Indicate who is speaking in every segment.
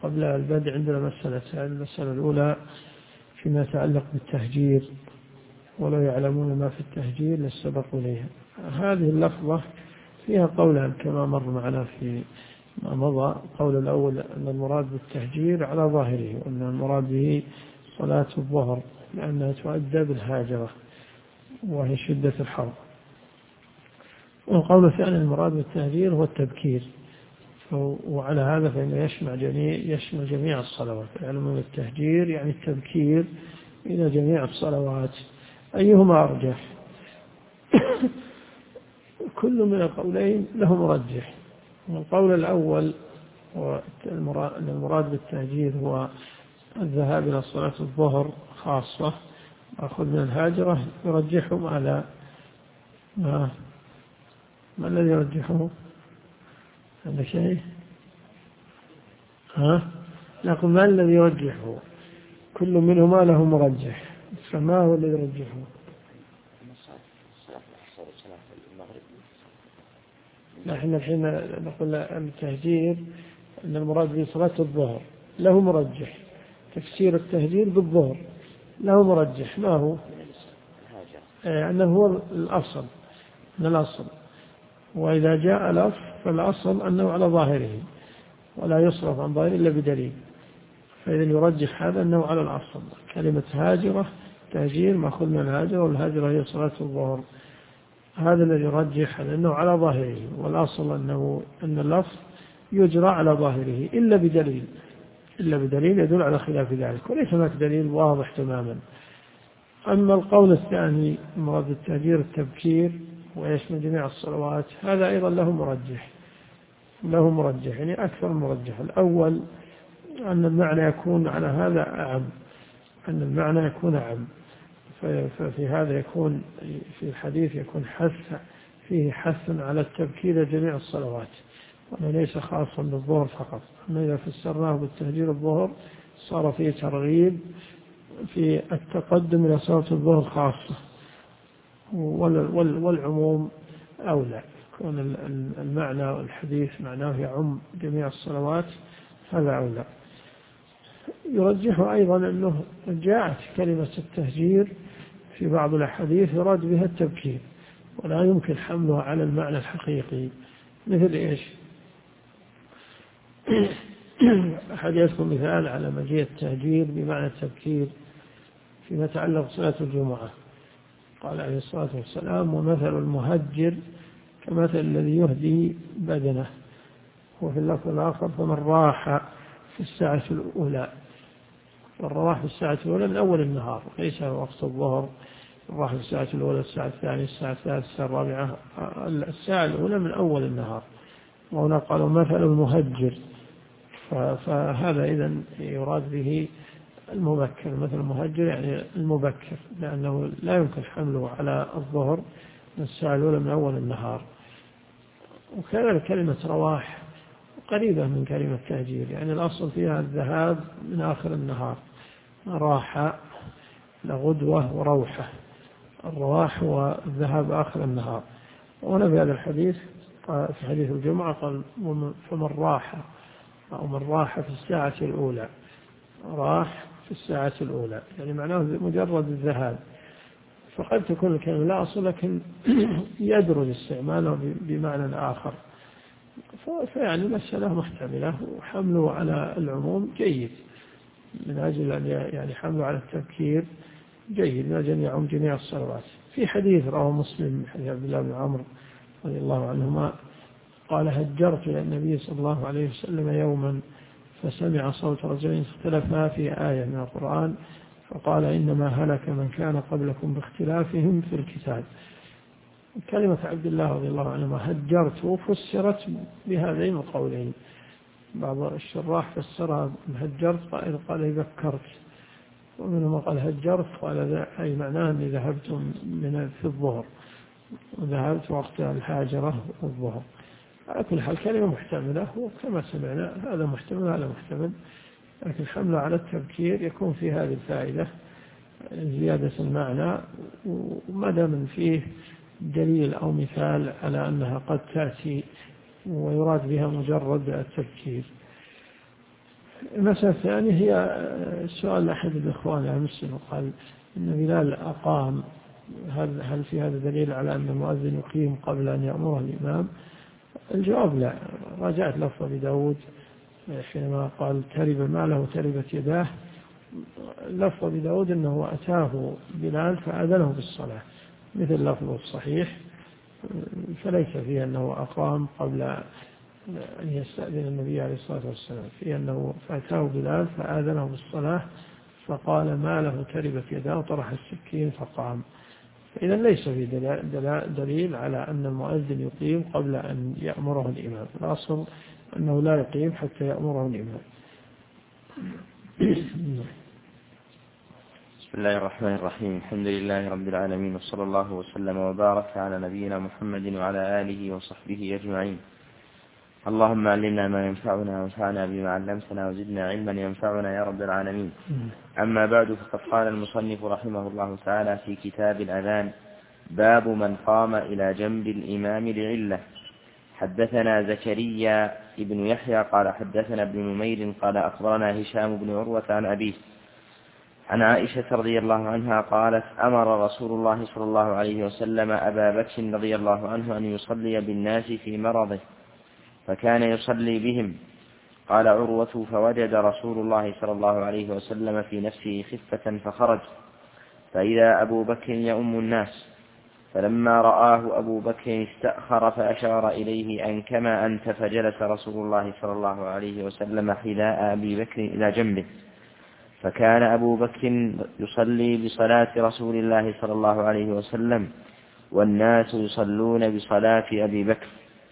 Speaker 1: قبل البدء عندنا مسألة. المسألة الأولى فيما يتعلق بالتهجير، ولو يعلمون ما في التهجير لاستبقوا إليها. هذه اللفظة فيها قولان كما مر معنا في ما مضى. القول الأول أن المراد بالتهجير على ظاهره، وأن المراد به صلاة الظهر لأنها تؤدى بالهاجرة وهي شدة الحر. والقول الثاني المراد بالتهجير هو التبكير، وعلى هذا فإنه يشمل جميع الصلوات. يعني التهجير يعني التبكير إلى جميع الصلوات. أيهما أرجح؟ كل من القولين له مرجح. القول الأول أن المراد بالتهجير هو الذهاب إلى صلاة الظهر خاصة أخذ من الهاجرة، يرجحهم على ما الذي يرجحه؟ هذا شيء لكن ما الذي يرجحه؟ كل منهما له مرجح، فما هو الذي يرجحه؟ نحن الحين نقول التهجير أن المراد به صلاة الظهر له مرجح. تفسير التهجير بالظهر له مرجح. ما هو؟ أنه هو الأصل من الأصل، وإذا جاء لفظ فالأصل أنه على ظاهره ولا يصرف عن ظاهره إلا بدليل. فإذا يرجح هذا أنه على الأصل. كلمة هاجرة تهجير مأخوذ من الهاجرة، والهاجرة هي صلاة الظهر. هذا الذي يرجح أنه على ظاهره، والأصل أن اللفظ يجرى على ظاهره إلا بدليل يدل على خلاف ذلك، وليس هناك دليل واضح تماما. أما القول الثاني مراد التهجير التبكير ويشمل جميع الصلوات، هذا أيضا له مرجح يعني أكثر مرجح. الأول أن المعنى يكون على هذا أعم، أن المعنى يكون أعم، ففي هذا يكون في الحديث يكون فيه حث على التبكير جميع الصلوات، وأنه ليس خاصا بالظهر فقط. أما إذا فسرناه بالتهجير الظهر صار فيه ترغيب في التقدم إلى صلاة الظهر خاصة، والعموم أولى. يكون المعنى والحديث معناه يعم جميع الصلوات، هذا أولى. يرجح أيضا أنه جاءت كلمة التهجير في بعض الأحاديث يراد بها التبكير، ولا يمكن حملها على المعنى الحقيقي. مثل إيش؟ أحد يذكر مثال على مجيء التهجير بمعنى التبكير فيما يتعلق بصلاة الجمعة. قال عليه الصلاة والسلام: ومثل المهجر كمثل الذي يهدي بدنه. وفي اللفظ الآخر: فمن راح في الساعة الأولى. والرواح في الساعة الأولى من أول النهار، ليس وقت الظهر. الراح في الساعة الأولى، الساعة الثانية، الساعة الثالثة، الساعة الرابعة. الساعة الأولى من أول النهار. وهنا قالوا مثل المهجر، فهذا إذن يراد به المبكر. مثل المهجر يعني المبكر، لأنه لا يمكن حمله على الظهر من الساعة الأولى من أول النهار. وكذلك كلمة رواح قريبة من كلمة تهجير، يعني الأصل فيها الذهاب من آخر النهار. راحة لغدوة وروحة، الرواح والذهاب آخر النهار. وهنا في هذا الحديث في حديث الجمعة قال: فمن راح أو من راح في الساعة الأولى. راح في الساعة الأولى يعني معناه مجرد الذهاب. فقد تكون الكلمة لا أصل، لكن يدرج استعماله بمعنى آخر. فيعني المسألة محتملة، وحمله على العموم جيد من أجل أن يعني حمله على التبكير جيد من أجل أن يعم جميع الصلوات. في حديث رواه مسلم حديث عبد الله بن عمرو رضي الله عنهما قال: هجرت إلى النبي صلى الله عليه وسلم يوما فسمع صوت رجلين اختلفا في آية من القرآن فقال: إنما هلك من كان قبلكم باختلافهم في الكتاب. كلمة عبد الله رضي الله عنهما هجرت فسرت بهذين القولين. بعض الشراح فسرها هجرت قال ذكرت، ومنهم قال هجرت قال أي معناه أني ذهبت في الظهر، وذهبت وقت الحاجرة الظهر. على كل حال كلمة محتملة، وكما سمعنا هذا محتمل هذا محتمل، لكن حمله على التبكير يكون في هذه الفائدة زيادة المعنى، وما دام فيه دليل أو مثال على أنها قد تأتي ويراد بها مجرد التبكير. المسألة الثانية هي سؤال أحد الإخوان المسلم وقال إن بلال أقام، هل في هذا دليل على أن المؤذن يقيم قبل أن يأمره الإمام؟ الجواب لا. راجعت لفظ أبي داود حينما قال ترب ماله وتربت يداه، لفظ أبي داود أنه أتاه بلال فأذنه بالصلاة مثل لفظه الصحيح، فليس فيه أنه أقام قبل أن يستأذن النبي عليه الصلاة والسلام، فيه أنه فأتاه بلال فآذنه بالصلاة فقال ما له تربت يداه وطرح السكين فقام. فإذا ليس في دليل على أن المؤذن يقيم قبل أن يأمره الإمام، الأصل أنه لا يقيم حتى يأمره الإمام.
Speaker 2: بسم الله الرحمن الرحيم. الحمد لله رب العالمين، وصلى الله وسلم وبارك على نبينا محمد وعلى آله وصحبه أجمعين. اللهم علمنا ما ينفعنا وانفعنا بما علمتنا وزدنا علما ينفعنا يا رب العالمين. أما بعد، فقد قال المصنف رحمه الله تعالى في كتاب الأذان: باب من قام إلى جنب الإمام لعلة. حدثنا زكريا ابن يحيى قال حدثنا ابن نمير قال أخبرنا هشام بن عروة عن أبيه عن عائشة رضي الله عنها قالت: أمر رسول الله صلى الله عليه وسلم أبا بكر رضي الله عنه أن يصلي بالناس في مرضه، فكان يصلي بهم. قال عروة: فوجد رسول الله صلى الله عليه وسلم في نفسه خفة فخرج، فإذا أبو بكر يؤم الناس، فلما رآه أبو بكر استأخر فأشار إليه أن كما أنت، فجلس رسول الله صلى الله عليه وسلم حذاء أبي بكر إلى جنبه، فكان أبو بكر يصلي بصلاة رسول الله صلى الله عليه وسلم والناس يصلون بصلاة أبي بكر.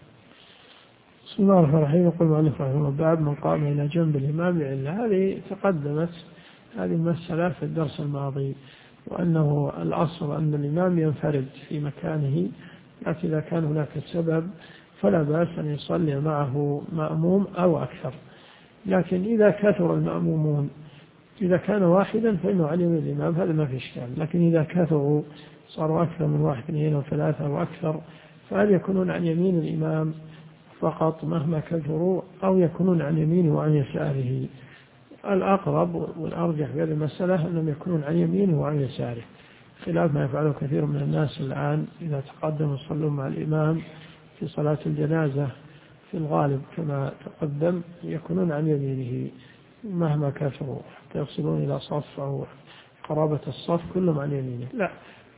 Speaker 1: بسم الله الرحمن الرحيم. يقول المؤلف رحمه الله: باب من قام إلى جنب الإمام لعلة. هذه تقدمت هذه المسألة في الدرس الماضي، وأنه الأصل أن الإمام ينفرد في مكانه، لكن إذا كان هناك سبب فلا بأس أن يصلي معه مأموم أو أكثر. لكن إذا كثر المأمومون، إذا كان واحدا فإنه عن يمين الإمام، هذا ما في إشكال. لكن إذا كثروا صاروا أكثر من واحد اثنين وثلاثة وأكثر، فهل يكونون عن يمين الإمام فقط مهما كثروا، أو يكونون عن يمينه وعن يساره؟ الأقرب والأرجح في هذه المسألة أنهم يكونون عن يمينه وعن يساره، خلاف ما يفعله كثير من الناس الآن. إذا تقدم يصلون مع الإمام في صلاة الجنازة في الغالب كما تقدم يكونون عن يمينه مهما كثروا، حتى يصلون إلى صف أو قرابة الصف كلهم عن يمينه. لا,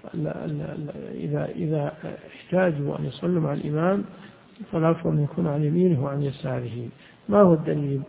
Speaker 1: إذا احتاجوا أن يصلوا مع الإمام فالأفضل أن يكون عن يمينه وعن يساره. ما هو الدليل؟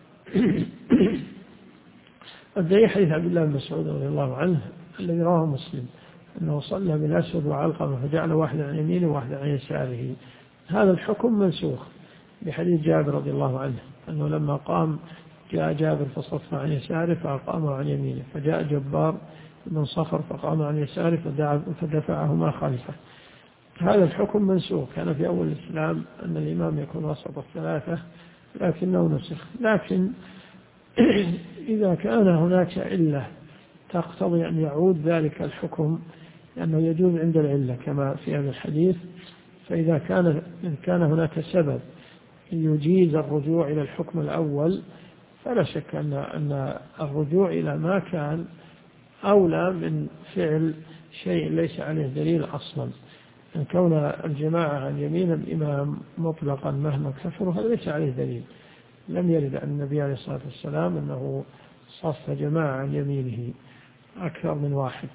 Speaker 1: الدليل حديث عبد الله بن مسعود رضي الله عنه الذي رواه مسلم، أنه صلى بالأسود وعلقمة فجعل واحدا عن يمينه وواحدا عن يساره. هذا الحكم منسوخ بحديث جابر رضي الله عنه، أنه لما قام جاء جابر فصف عن يساره فأقامه عن يمينه، فجاء جبار من صخر فقام عن يساره فدفعهما خلفه. هذا الحكم منسوخ، كان في أول الإسلام أن الإمام يكون وسط الثلاثة، لكنه نسخ. لكن إذا كان هناك علة تقتضي أن يعود ذلك الحكم، لأنه يجوز عند العلة كما في هذا الحديث، فإذا كان هناك سبب يجيز الرجوع إلى الحكم الأول، فلا شك أن الرجوع إلى ما كان أولى من فعل شيء ليس عليه دليل أصلا. أن كون الجماعة عن يمين الإمام مطلقا مهما كثروا هذا ليس عليه دليل. لم يرد عن النبي عليه الصلاة والسلام أنه صف جماعة عن يمينه أكثر من واحد.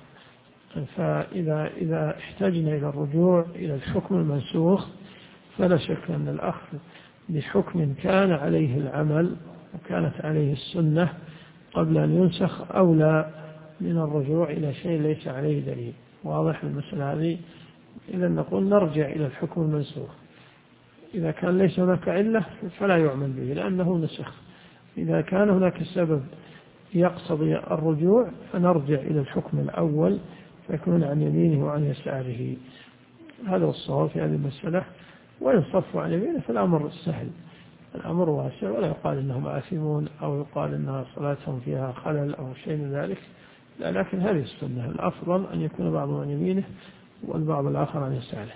Speaker 1: فإذا احتجنا إلى الرجوع إلى الحكم المنسوخ فلا شك أن الأخذ بحكم كان عليه العمل وكانت عليه السنة قبل أن ينسخ أولى من الرجوع إلى شيء ليس عليه دليل. واضح المسألة هذه؟ إذا نقول نرجع إلى الحكم المنسوخ. إذا كان ليس هناك علة فلا يعمل به لأنه نسخ. إذا كان هناك سبب يقتضي الرجوع فنرجع إلى الحكم الأول فيكون عن يمينه وعن يساره. هذا الصواب في هذه المسألة. وإن صفوا عن يمينه فالأمر سهل، الأمر واسع، ولا يقال إنهم آثمون أو يقال إن صلاتهم فيها خلل أو شيء من ذلك. لا، لكن هذه السنة، الأفضل أن يكون بعضهم عن يمينه والبعض الآخر عن يساره.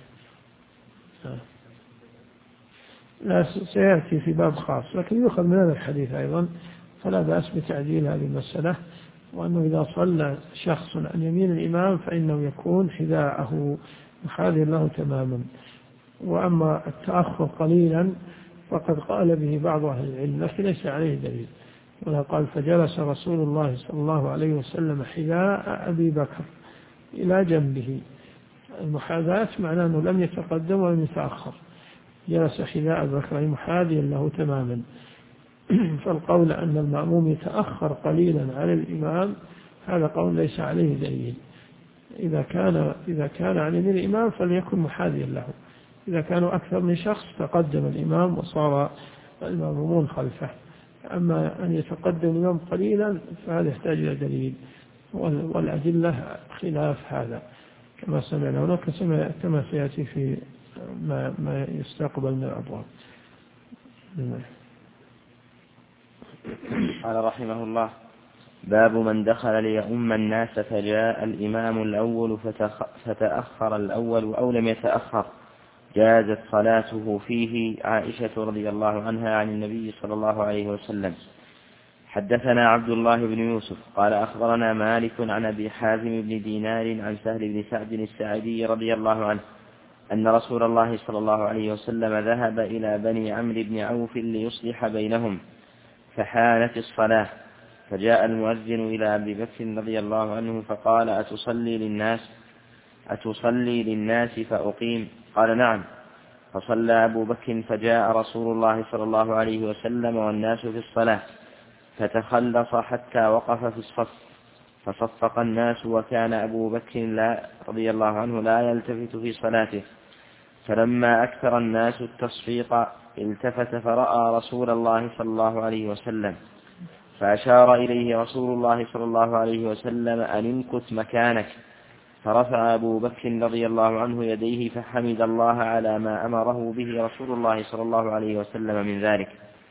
Speaker 1: لا، سيأتي في باب خاص، لكن يؤخذ من هذا الحديث أيضا فلا بأس بتعديل هذه المسألة، وأنه إذا صلى شخص عن يمين الإمام فإنه يكون حذاءه محاذيا له تماما. وأما التأخر قليلا فقد قال به بعض أهل العلم لكن ليس عليه دليل، ولا قال فجلس رسول الله صلى الله عليه وسلم حذاء أبي بكر إلى جنبه. المحاذاة معناه أنه لم يتقدم ولم يتأخر، جلس حذاء أبي بكر محاذيا له تماما. فالقول أن المأموم يتأخر قليلا على الإمام هذا قول ليس عليه دليل. إذا كان عن يمين الإمام فليكن محاذيا له، إذا كانوا أكثر من شخص تقدم الإمام وصار المأمومون خلفه. أما أن يتقدم الإمام قليلا فهذا يحتاج إلى دليل، والأدلة خلاف هذا كما سمعنا هناك كما سيأتي في ما يستقبل من الأبواب.
Speaker 2: قال رحمه الله: باب من دخل ليؤم الناس فجاء الإمام الأول فتأخر الأول أو لم يتأخر جازت صلاته فيه. عائشة رضي الله عنها عن النبي صلى الله عليه وسلم. حدثنا عبد الله بن يوسف قال أخبرنا مالك عن أبي حازم بن دينار عن سهل بن سعد الساعدي رضي الله عنه أن رسول الله صلى الله عليه وسلم ذهب إلى بني عمرو بن عوف ليصلح بينهم، فحانت الصلاة، فجاء المؤذن إلى أبي بكر رضي الله عنه فقال: أتصلي للناس فأقيم؟ قال: نعم. فصلى أبو بكر، فجاء رسول الله صلى الله عليه وسلم والناس في الصلاة، فتخلص حتى وقف في الصف، فصفق الناس، وكان أبو بكر رضي الله عنه لا يلتفت في صلاته. فلما أكثر الناس التصفيق التفت فرأى رسول الله صلى الله عليه وسلم، فأشار إليه رسول الله صلى الله عليه وسلم أن امكث مكانك. فرفع أبو بكر رضي الله عنه يديه فحمد الله على ما أمره به رسول الله صلى الله عليه وسلم من ذلك،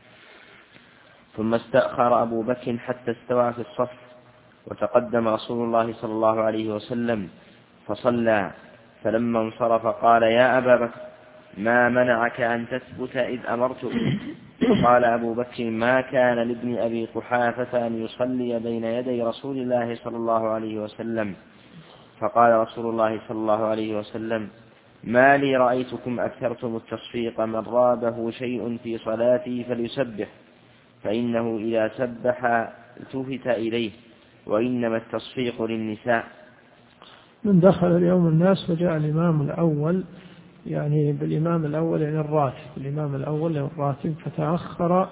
Speaker 2: ثم استأخر أبو بكر حتى استوى في الصف، وتقدم رسول الله صلى الله عليه وسلم فصلى. فلما انصرف قال: يا أبا بكر، ما منعك أن تثبت إذ أمرتك؟ قال أبو بكر: ما كان لابن أبي قحافة أن يصلي بين يدي رسول الله صلى الله عليه وسلم. فقال رسول الله صلى الله عليه وسلم: ما لي رأيتكم أكثرتم التصفيق، من رابه شيء في صلاتي فليسبح، فإنه إذا سبح التفت إليه، وإنما التصفيق للنساء.
Speaker 1: من دخل اليوم الناس وجاء الإمام الأول، يعني بالإمام الأول يعني الراتب، الإمام الأول يعني الراتب، فتأخر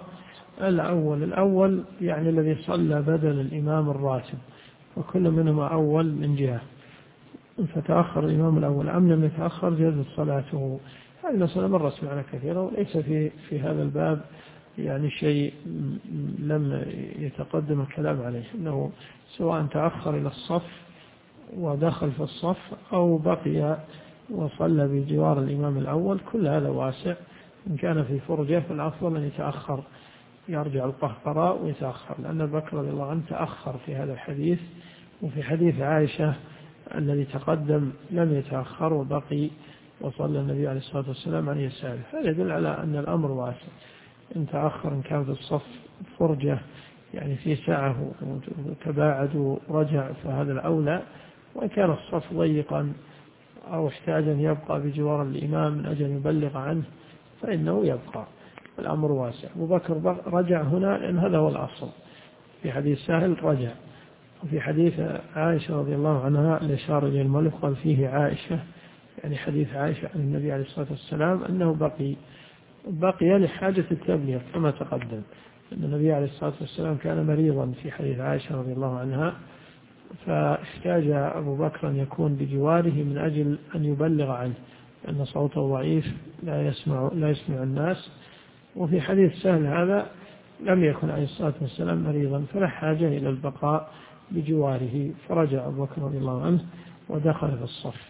Speaker 1: الأول يعني الذي صلى بدل الإمام الراتب، وكل منهما أول من جهة، فتأخر الإمام الأول أم لم يتأخر جازت صلاته. هذه المسألة مرت معنا كثيرا، وليس في هذا الباب يعني شيء لم يتقدم الكلام عليه، أنه سواء تأخر إلى الصف ودخل في الصف أو بقي وصلى بجوار الإمام الأول، كل هذا واسع. إن كان في فرجة فالأفضل أن يتأخر، يرجع القهقراء ويتأخر، لأن بكر رضي الله عنه تأخر في هذا الحديث. وفي حديث عائشة الذي تقدم لم يتأخر وبقي وصلى النبي عليه الصلاة والسلام عن يساره. هذا يدل على أن الأمر واسع. إن تأخر إن كان في الصف فرجة يعني في ساعة وتباعد ورجع فهذا الأولى، وإن كان الصف ضيقا أو احتاج أن يبقى بجوار الإمام من أجل يبلغ عنه فإنه يبقى، الأمر واسع. أبو بكر رجع هنا لأن هذا هو الأصل، في حديث سهل رجع، وفي حديث عائشة رضي الله عنها الإشارة إلى الملك قال فيه عائشة، يعني حديث عائشة عن النبي عليه الصلاة والسلام أنه بقي لحاجة التبليغ كما تقدم، أن النبي عليه الصلاة والسلام كان مريضا في حديث عائشة رضي الله عنها، فاحتاج أبو بكر أن يكون بجواره من أجل أن يبلغ عنه، لأن صوته ضعيف لا يسمع الناس. وفي حديث سهل هذا لم يكن عليه الصلاة والسلام مريضا، فلا حاجة إلى البقاء بجواره، فرجع أبو بكر رضي الله عنه ودخل في الصف.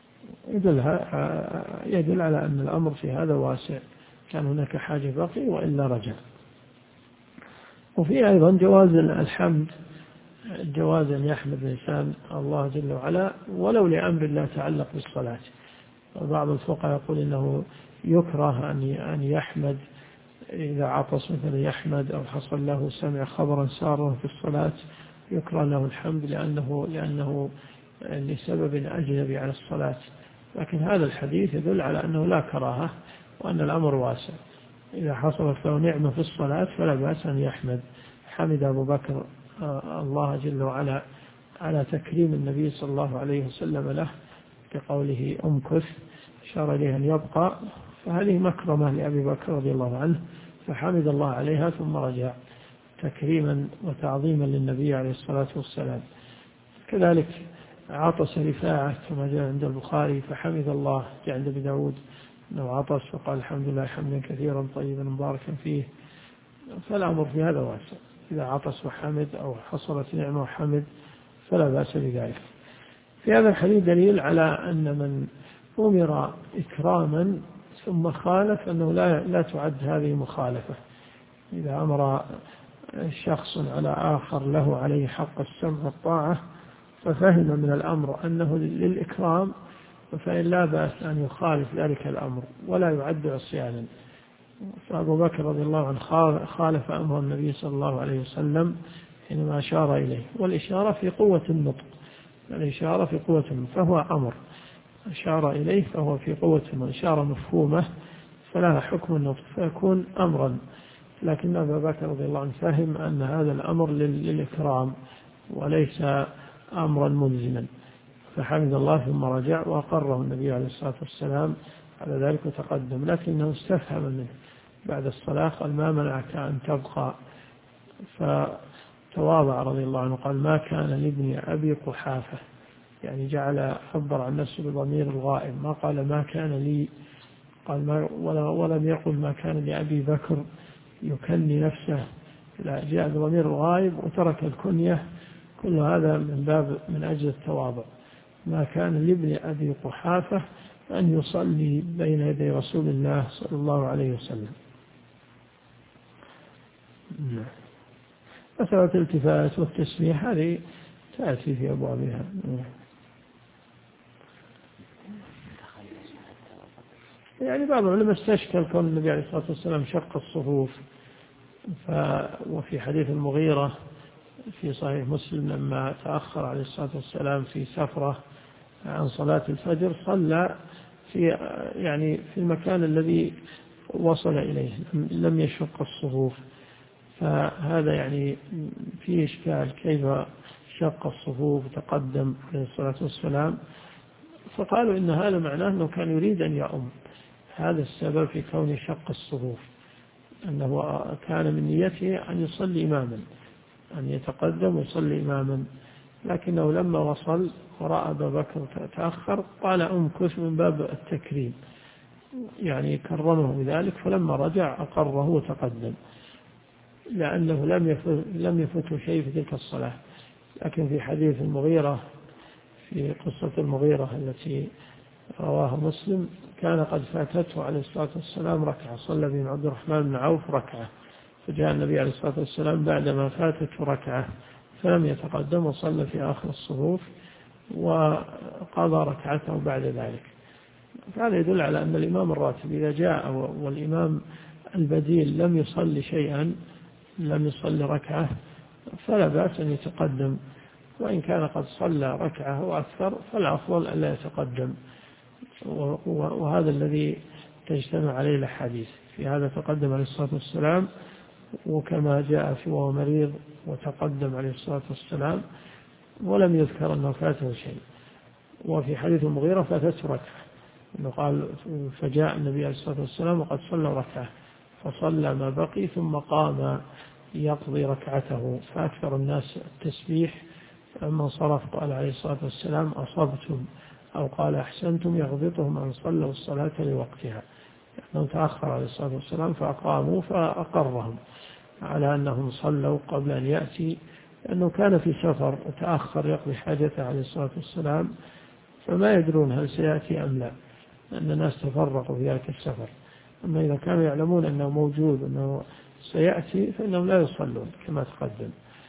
Speaker 1: يدل على أن الأمر في هذا واسع، كان هناك حاجة بقي وإلا رجع. وفي أيضا جواز الحمد، جواز أن يحمد الإنسان الله جل وعلا ولو لأمر لا يتعلق بالصلاة. بعض الفقهاء يقول إنه يكره أن يحمد إذا عطس مثلا يحمد، أو حصل له سمع خبرا سارا في الصلاة يكره له الحمد لأنه لسبب أجنبي على الصلاة. لكن هذا الحديث يدل على أنه لا كراهة وأن الأمر واسع. إذا حصلت له نعمة في الصلاة فلا بأس أن يحمد. حمد أبو بكر الله جل وعلا على تكريم النبي صلى الله عليه وسلم له بقوله أمكث، أشار إليه أن يبقى، فهذه مكرمة لأبي بكر رضي الله عنه، فحمد الله عليها ثم رجع تكريما وتعظيما للنبي عليه الصلاة والسلام. كذلك عطس رفاعة كما جاء عند البخاري فحمد الله، جاء عند أبي داود أنه عطس فقال الحمد لله حمدا كثيرا طيبا مباركا فيه. فالأمر في هذا واسع، إذا عطس وحمد أو حصلت نعمة وحمد فلا بأس بذلك. في هذا الحديث دليل على أن من أمر إكراما ثم خالف أنه لا تعد هذه مخالفة. إذا أمر شخص على آخر له عليه حق السمع والطاعة ففهم من الأمر أنه للإكرام، فإن لا بأس أن يخالف ذلك الأمر ولا يعد عصيانا. فأبو بكر رضي الله عنه خالف أمر النبي صلى الله عليه وسلم حينما أشار إليه، والإشارة في قوة النطق، الإشارة في قوة النطق فهو أمر، أشار إليه فهو في قوة النطق، إشارة مفهومة فلها حكم النطق فيكون أمرا. لكن أبا بكر رضي الله عنه فهم أن هذا الأمر للإكرام وليس أمرا ملزما، فحمد الله ثم رجع وأقره النبي عليه الصلاة والسلام على ذلك وتقدم. لكنه استفهم منه بعد الصلاة قال ما منعك أن تبقى، فتواضع رضي الله عنه قال ما كان لابن أبي قحافة، يعني جعل عبر عن نفسه بضمير الغائب، ما قال ما كان لي، قال ما ولم يقل ما كان لأبي بكر يكني نفسه، لا جاء بضمير الغائب وترك الكنية. كل هذا من أجل التواضع. ما كان لابن أبي قحافة أن يصلي بين يدي رسول الله صلى الله عليه وسلم. مسألة الالتفات والتسميح هذه تأتي في أبوابها. يعني بعض العلماء استشكل كون النبي عليه الصلاة والسلام شق الصفوف، وفي حديث المغيرة في صحيح مسلم لما تأخر عليه الصلاة والسلام في سفرة عن صلاة الفجر صلى في المكان الذي وصل إليه، لم يشق الصفوف. فهذا يعني فيه إشكال، كيف شق الصفوف وتقدم عليه الصلاة والسلام؟ فقالوا إن هذا معناه أنه كان يريد أن يؤم، هذا السبب في كون شق الصفوف، أنه كان من نيته أن يصلي إماما، أن يتقدم ويصلي إماما، لكنه لما وصل ورأى أبا بكر تأخر قال أمكث من باب التكريم، يعني كرمه بذلك، فلما رجع أقره وتقدم، لأنه لم يفته شيء في تلك الصلاة. لكن في حديث المغيرة، في قصة المغيرة التي رواه مسلم، كان قد فاتته عليه الصلاة والسلام ركعة، صلى بهم عبد الرحمن بن عوف ركعة، فجاء النبي عليه الصلاة والسلام بعدما فاتته ركعة فلم يتقدم وصلى في آخر الصفوف وقضى ركعته بعد ذلك. هذا يدل على أن الإمام الراتب إذا جاء والإمام البديل لم يصلي شيئا، لم يصلي ركعة، فلا بأس أن يتقدم، وإن كان قد صلى ركعة وأكثر فالأفضل ألا يتقدم. وهذا الذي تجتمع عليه الأحاديث في هذا، تقدم عليه الصلاة والسلام، وكما جاء في وهو مريض وتقدم عليه الصلاة والسلام ولم يذكر أنه فاته شيء. وفي حديث المغيرة فاتته ركعة، أنه قال فجاء النبي عليه الصلاة والسلام وقد صلى ركعة فصلى ما بقي ثم قام يقضي ركعته، فأكثر الناس التسبيح، فلما صرف قال عليه الصلاة والسلام أصبتم، أو قال أحسنتم، يغبطهم أن صلوا الصلاة لوقتها، لأنه تأخر عليه الصلاة والسلام فأقاموا فأقرهم على أنهم صلوا قبل أن يأتي، لأنه كان في سفر وتأخر يقضي حاجته عليه الصلاة والسلام، فما يدرون هل سيأتي أم لا، لأن الناس تفرقوا في ذلك السفر. أما إذا كانوا يعلمون أنه موجود أنه سيأتي فإنهم لا يصلون كما تقدم.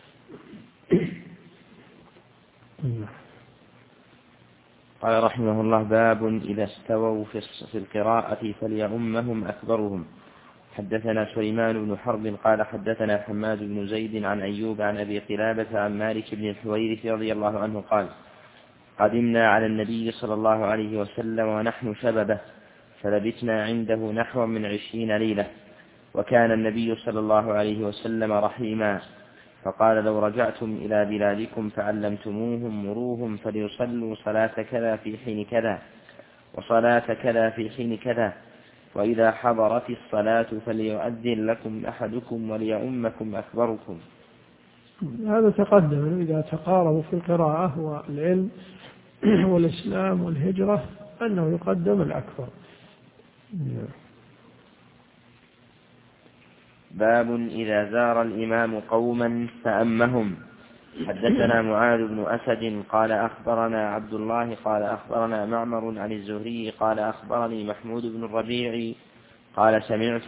Speaker 2: قال رحمه الله: باب إذا استووا في القراءة فليؤمهم أكبرهم، حدثنا سليمان بن حرب قال حدثنا حماد بن زيد عن أيوب عن أبي قلابة عن مالك بن الحويرث رضي الله عنه قال قدمنا على النبي صلى الله عليه وسلم ونحن شببه فلبثنا عنده نحو من 20 ليلة، وكان النبي صلى الله عليه وسلم رحيما، فقال لو رجعتم إلى بلادكم فعلمتموهم مروهم فليصلوا صلاة كذا في حين كذا وصلاة كذا في حين كذا، وإذا حضرت الصلاة فليؤذن لكم أحدكم وليؤمكم أكبركم.
Speaker 1: هذا تقدم إذا تقاربوا في القراءة والعلم والإسلام والهجرة أنه يقدم الأكبر.
Speaker 2: باب إذا زار الإمام قوما فأمهم. حدثنا معاذ بن أسد قال أخبرنا عبد الله قال أخبرنا معمر عن الزهري قال أخبرني محمود بن الربيع قال سمعت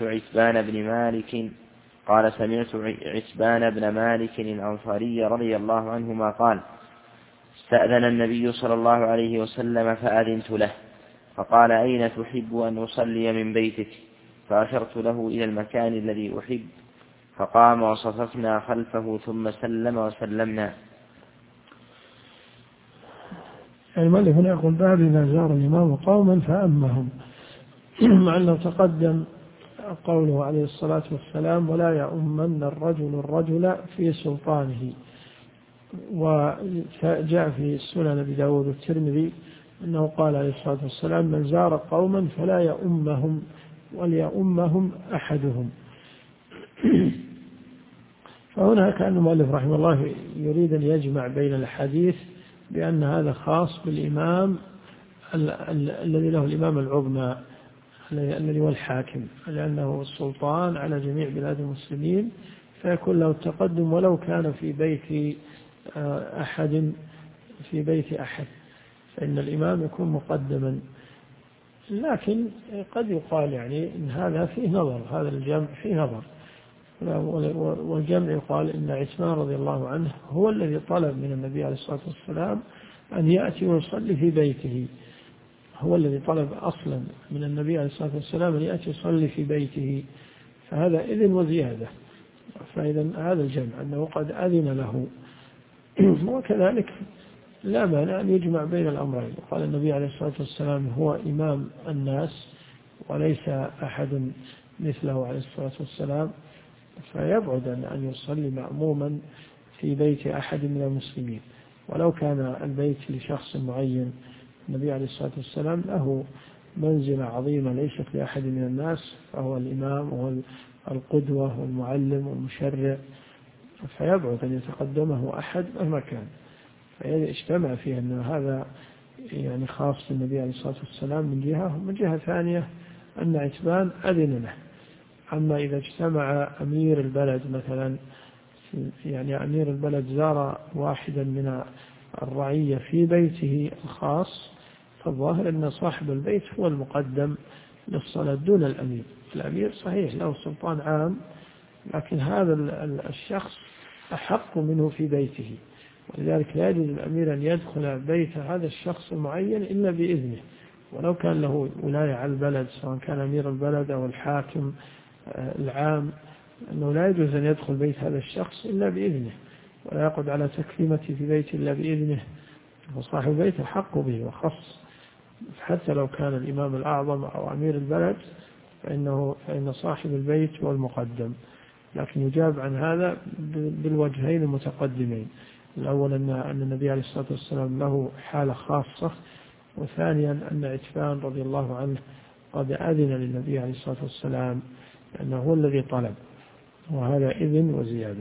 Speaker 2: عتبان بن مالك الأنصاري رضي الله عنهما قال استأذن النبي صلى الله عليه وسلم فأذنت له، فقال أين تحب أن أصلي من بيتك؟ فأشرت له إلى المكان الذي أحب، فقام وصففنا خلفه ثم سلم وسلمنا.
Speaker 1: المؤلف هنا يقول باب إذا زار الإمام قوما فأمهم، مع أنه تقدم قوله عليه الصلاة والسلام ولا يؤمن الرجل في سلطانه، وجاء في سنن أبي داود والترمذي أنه قال عليه الصلاة والسلام من زار قوما فلا يؤمهم وليؤمهم أحدهم. فهنا كان المؤلف رحمه الله يريد أن يجمع بين الحديث بأن هذا خاص بالإمام الذي له الإمام العظمى الذي هو الحاكم، لأنه السلطان على جميع بلاد المسلمين، فيكون له التقدم ولو كان في بيت أحد فإن الإمام يكون مقدما. لكن قد يقال يعني إن هذا فيه نظر، هذا الجمع فيه نظر، والجمع يقال إن عثمان رضي الله عنه هو الذي طلب من النبي عليه الصلاة والسلام أن يأتي ويصلي في بيته، هو الذي طلب أصلا من النبي عليه الصلاة والسلام أن يأتي يصلي في بيته، فهذا إذن وزيادة. فإذا هذا الجمع أنه قد أذن له. وكذلك لا مانع أن يجمع بين الأمرين، قال النبي عليه الصلاة والسلام هو إمام الناس وليس أحد مثله عليه الصلاة والسلام، فيبعد أن يصلي مأموما في بيت أحد من المسلمين، ولو كان البيت لشخص معين. النبي عليه الصلاة والسلام له منزلة عظيمة ليست لأحد من الناس، فهو الإمام وهو القدوة والمعلم والمشرع، فيبعد أن يتقدمه أحد مهما كان. فاجتمع فيه أن هذا يعني خاص بالنبي عليه الصلاة والسلام من جهة، ومن جهة ثانية أن عتبان أذن له. أما إذا اجتمع أمير البلد مثلا، يعني أمير البلد زار واحدا من الرعية في بيته الخاص، فالظاهر أن صاحب البيت هو المقدم للصلاة دون الأمير. الأمير صحيح له سلطان عام، لكن هذا الشخص أحق منه في بيته، ولذلك لا يجوز للأمير أن يدخل بيت هذا الشخص المعين إلا بإذنه، ولو كان له ولاية على البلد، سواء كان أمير البلد أو الحاكم العام، أنه لا يجوز أن يدخل بيت هذا الشخص إلا بإذنه، ولا يقعد على تكريمته في بيت إلا بإذنه، وصاحب البيت حق به وخص، حتى لو كان الإمام الأعظم أو أمير البلد فإن صاحب البيت هو المقدم. لكن يجاب عن هذا بالوجهين المتقدمين، الأول أن النبي عليه الصلاة والسلام له حالة خاصة، وثانيا أن عتبان رضي الله عنه قد أذن للنبي عليه الصلاة والسلام لأنه هو الذي طلب، وهذا إذن وزيادة.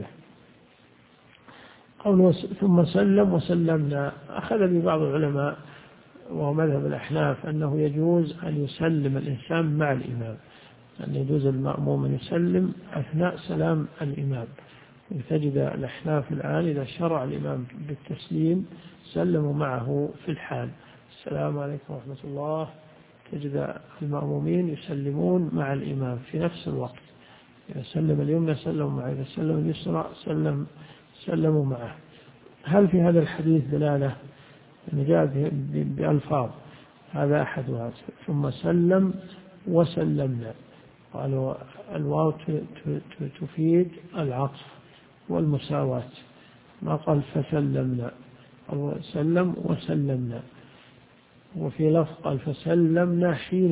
Speaker 1: قوله ثم سلم وسلمنا، أخذ ببعض العلماء ومذهب الأحناف أنه يجوز أن يسلم الإنسان مع الإمام، أن يجوز المأموم أن يسلم أثناء سلام الإمام. تجد الأحناف الآن إذا شرع الإمام بالتسليم سلموا معه في الحال، السلام عليكم ورحمة الله، تجد المأمومين يسلمون مع الإمام في نفس الوقت، إذا سلم اليمنى سلموا معه، إذا سلم اليسرى سلموا معه. هل في هذا الحديث دلالة؟ جاء بألفاظ، هذا أحدها، ثم سلم وسلمنا، قالوا الواو تفيد العطف والمساواة، ما قال فسلمنا، سلم وسلمنا. وفي لفظ قال فسلمنا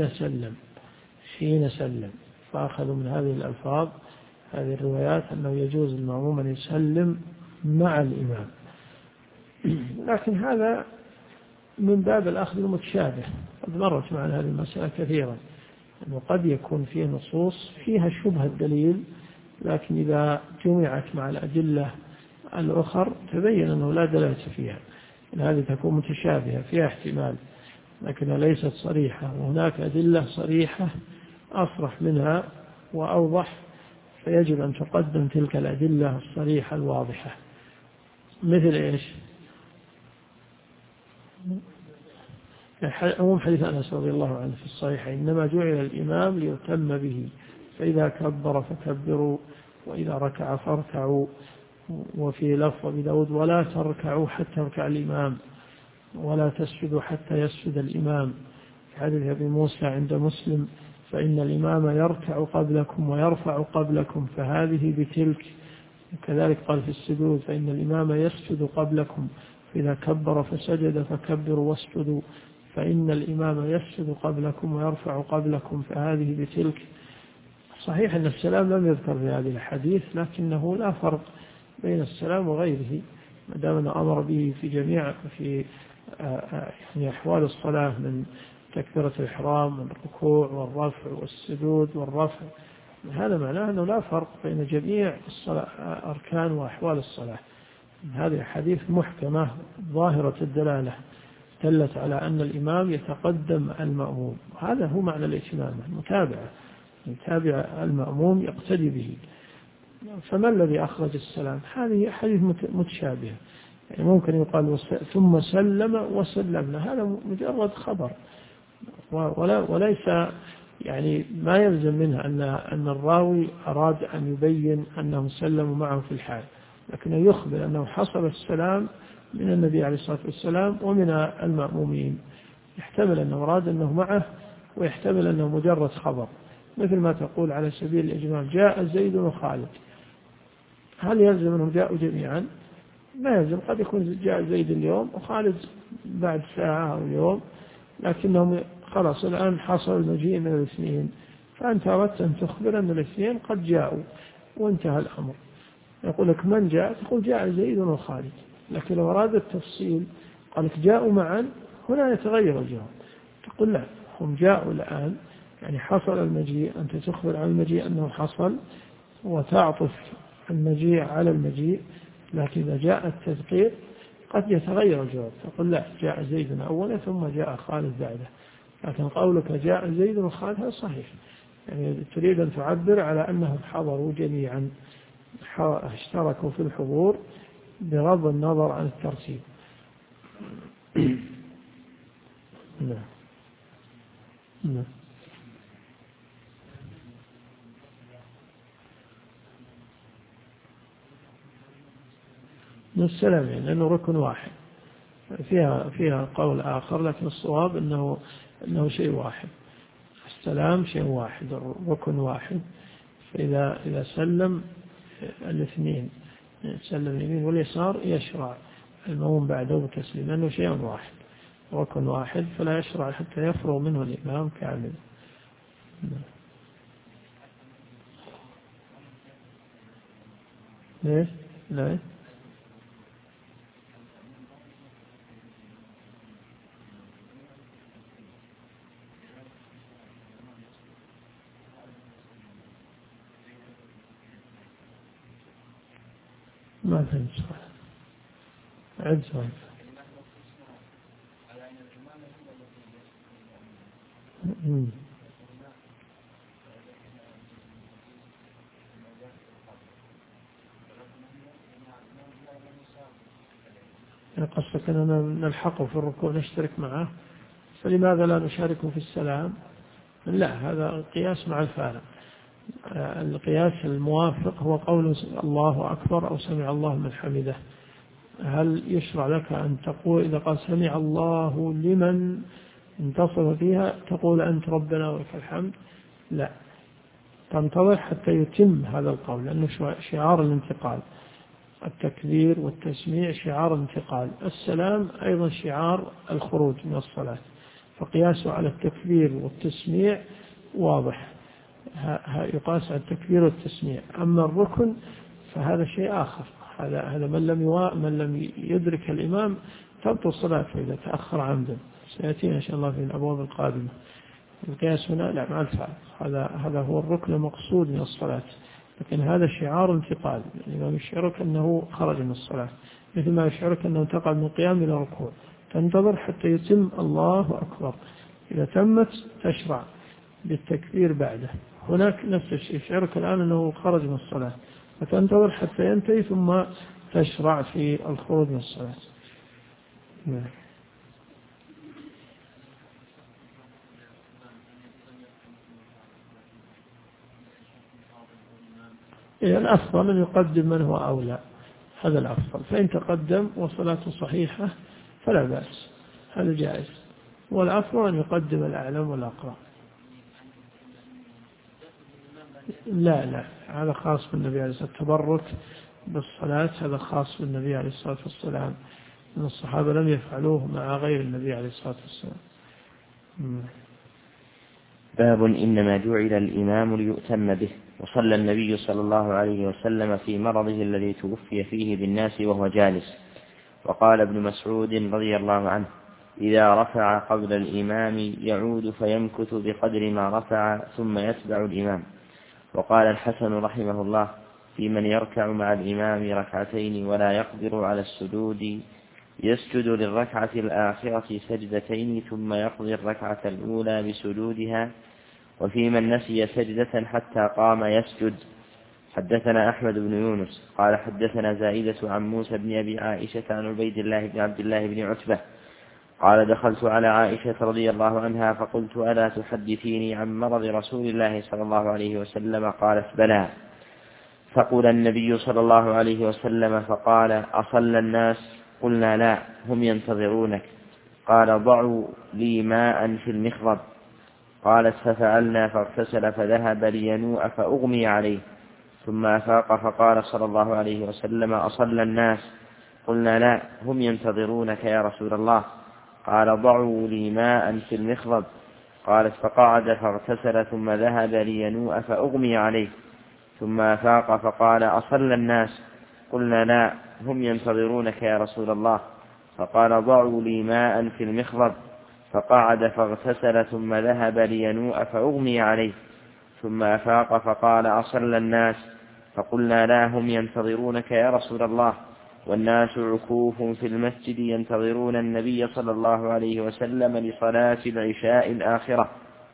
Speaker 1: حين سلم. فأخذوا من هذه الألفاظ هذه الروايات أنه يجوز المأموم أن يسلم مع الإمام. لكن هذا من باب الأخذ المتشابه، قد مرت معنا هذه المسألة كثيرا، أنه قد يكون فيه نصوص فيها شبه الدليل، لكن إذا جمعت مع الأدلة الأخر تبين أنه لا دلالة فيها، إن هذه تكون متشابهة فيها احتمال لكنها ليست صريحة، وهناك أدلة صريحة أصرح منها وأوضح، فيجب أن تقدم تلك الأدلة الصريحة الواضحة. مثل إيش؟ عموم حديث أنس رضي الله عنه في الصحيح: إنما جعل الإمام ليتم به، فإذا كبر فكبروا وإذا ركع فاركعوا. وفي لفظ أبي داود: ولا تركعوا حتى يركع الإمام ولا تسجدوا حتى يسجد الإمام. في حديث أبي موسى عند مسلم: فإن الإمام يركع قبلكم ويرفع قبلكم فهذه بتلك. كذلك قال في السجود: فإن الإمام يسجد قبلكم فإذا كبر فسجد فكبروا واسجدوا، فإن الإمام يسجد قبلكم ويرفع قبلكم فهذه بتلك. صحيح أن السلام لم يذكر في هذه الحديث، لكنه لا فرق بين السلام وغيره ما دام أمر به في جميع يعني أحوال الصلاة، من تكبيرة الإحرام، من الركوع والرفع والسجود والرفع. هذا معناه أنه لا فرق بين جميع أركان وأحوال الصلاة. هذه الحديث محكمة ظاهرة الدلالة، دلت على أن الإمام يتقدم المأموم. هذا هو معنى الائتمام، المتابعة، يتابع المأموم يقتدي به. فما الذي أخرج السلام؟ هذه حديث متشابه، يعني ممكن يقال ثم سلم وسلمنا، هذا مجرد خبر، وليس يعني ما يلزم منه أن الراوي أراد أن يبين أنهم سلموا معه في الحال، لكنه يخبر أنه حصل السلام من النبي عليه الصلاة والسلام ومن المأمومين. يحتمل أنه أراد أنه معه، ويحتمل أنه مجرد خبر، مثل ما تقول على سبيل الإجمال: جاء زيد وخالد. هل يلزم أنهم جاءوا جميعا؟ ما يلزم، قد يكون جاء زيد اليوم وخالد بعد ساعة أو يوم، لكنهم خلاص الآن حصل المجيء من الاثنين، فأنت أردت أن تخبر أن الاثنين قد جاءوا وانتهى الأمر. يقول لك: من جاء؟ تقول: جاء زيد وخالد. لكن لو أراد التفصيل قال لك: جاءوا معا، هنا يتغير الجواب، تقول: لا، هم جاءوا الآن، يعني حصل المجيء، أنت تخبر عن المجيء أنه حصل وتعطف المجيء على المجيء. لكن إذا جاء التذكير قد يتغير الجواب، تقول: لا، جاء زيد أولا ثم جاء خالد بعده. لكن قولك جاء زيد وخالد هذا صحيح، يعني تريد أن تعبر على أنهم حضروا جميعا، اشتركوا في الحضور بغض النظر عن الترتيب. نعم. نعم. من السلام، يعني لأنه ركن واحد، فيها قول آخر، لكن الصواب أنه شيء واحد. السلام شيء واحد، ركن واحد. فإذا سلم الاثنين، سلم اليمين واليسار، يشرع المأموم بعده بتسليم، لأنه شيء واحد، ركن واحد، فلا يشرع حتى يفرغ منه الإمام كامل. ليش؟ لا، ما فهمت سؤال. عد سؤال. قصدك أننا نلحقه في الركوع نشترك معه، فلماذا لا نشاركه في السلام؟ لا، هذا قياس مع الفارق. القياس الموافق هو قول الله أكبر أو سمع الله من حمده. هل يشرع لك أن تقول إذا قال سمع الله لمن انتصر فيها تقول أنت ربنا ولك الحمد؟ لا، تنتظر حتى يتم هذا القول، لأنه شعار الانتقال. التكبير والتسميع شعار الانتقال، السلام أيضا شعار الخروج من الصلاة، فقياسه على التكبير والتسميع واضح، يقاس على التكبير والتسميع. أما الركن فهذا شيء آخر، هذا من لم يدرك الإمام تبطل صلاته إذا تأخر عمدا، سيأتينا إن شاء الله في الأبواب القادمة. القياس هنا لا مع الفعل، هذا هو الركن المقصود من الصلاة، لكن هذا شعار انتقال، يعني يشعرك أنه خرج من الصلاة، مثل ما يشعرك أنه انتقل من قيام إلى ركوع، تنتظر حتى يتم الله أكبر، إذا تمت تشرع بالتكبير بعده. هناك نفس الشيء، يشعرك الآن أنه خرج من الصلاة، فتنتظر حتى ينتهي ثم تشرع في الخروج من الصلاة. إذا الأفضل أن يقدم من هو أولى، هذا الأفضل، فإن تقدم وصلاته صحيحة فلا بأس، هذا جائز، والأفضل أن يقدم الأعلم والأقرأ. لا هذا خاص بالنبي عليه الصلاة والسلام، التبرك بالصلاة هذا خاص بالنبي عليه الصلاة والسلام، أن الصحابة لم يفعلوه مع غير النبي عليه الصلاة والسلام.
Speaker 2: باب إنما جعل الإمام ليؤتم به. وصلى النبي صلى الله عليه وسلم في مرضه الذي توفي فيه بالناس وهو جالس. وقال ابن مسعود رضي الله عنه: إذا رفع قبل الإمام يعود فيمكث بقدر ما رفع ثم يتبع الإمام. وقال الحسن رحمه الله: في من يركع مع الإمام ركعتين ولا يقدر على السجود يسجد للركعة الآخرة سجدتين ثم يقضي الركعة الأولى بسجودها. وفي من نسي سجدة حتى قام يسجد. حدثنا أحمد بن يونس قال حدثنا زائدة عن موسى بن أبي عائشة عن عبيد الله بن عبد الله بن عتبة قال: دخلت على عائشة رضي الله عنها فقلت: ألا تحدثيني عن مرض رسول الله صلى الله عليه وسلم؟ قالت: بلى. فقال النبي صلى الله عليه وسلم فقال: أصلى الناس؟ قلنا: لا، هم ينتظرونك. قال: ضعوا لي ماء في المخضب. قالت: ففعلنا فاغتسل فذهب لينوء فأغمي عليه، ثم أفاق فقال صلى الله عليه وسلم: أصلى الناس؟ قلنا: لا، هم ينتظرونك يا رسول الله. قال: ضعوا لي ماء في المخضب. قالت: فقعد فاغتسل ثم ذهب لينوء فأغمي عليه، ثم أفاق فقال: أصلى الناس؟ قلنا: لا، هم ينتظرونك يا رسول الله. فقال: ضعوا لي ماء في المخضب. فقعد فاغتسل ثم ذهب لينوء فأغمي عليه، ثم أفاق فقال: أصلى الناس؟ فقلنا: لا، هم ينتظرونك يا رسول الله. والناس عكوف في المسجد ينتظرون النبي صلى الله عليه وسلم لصلاة العشاء الآخرة.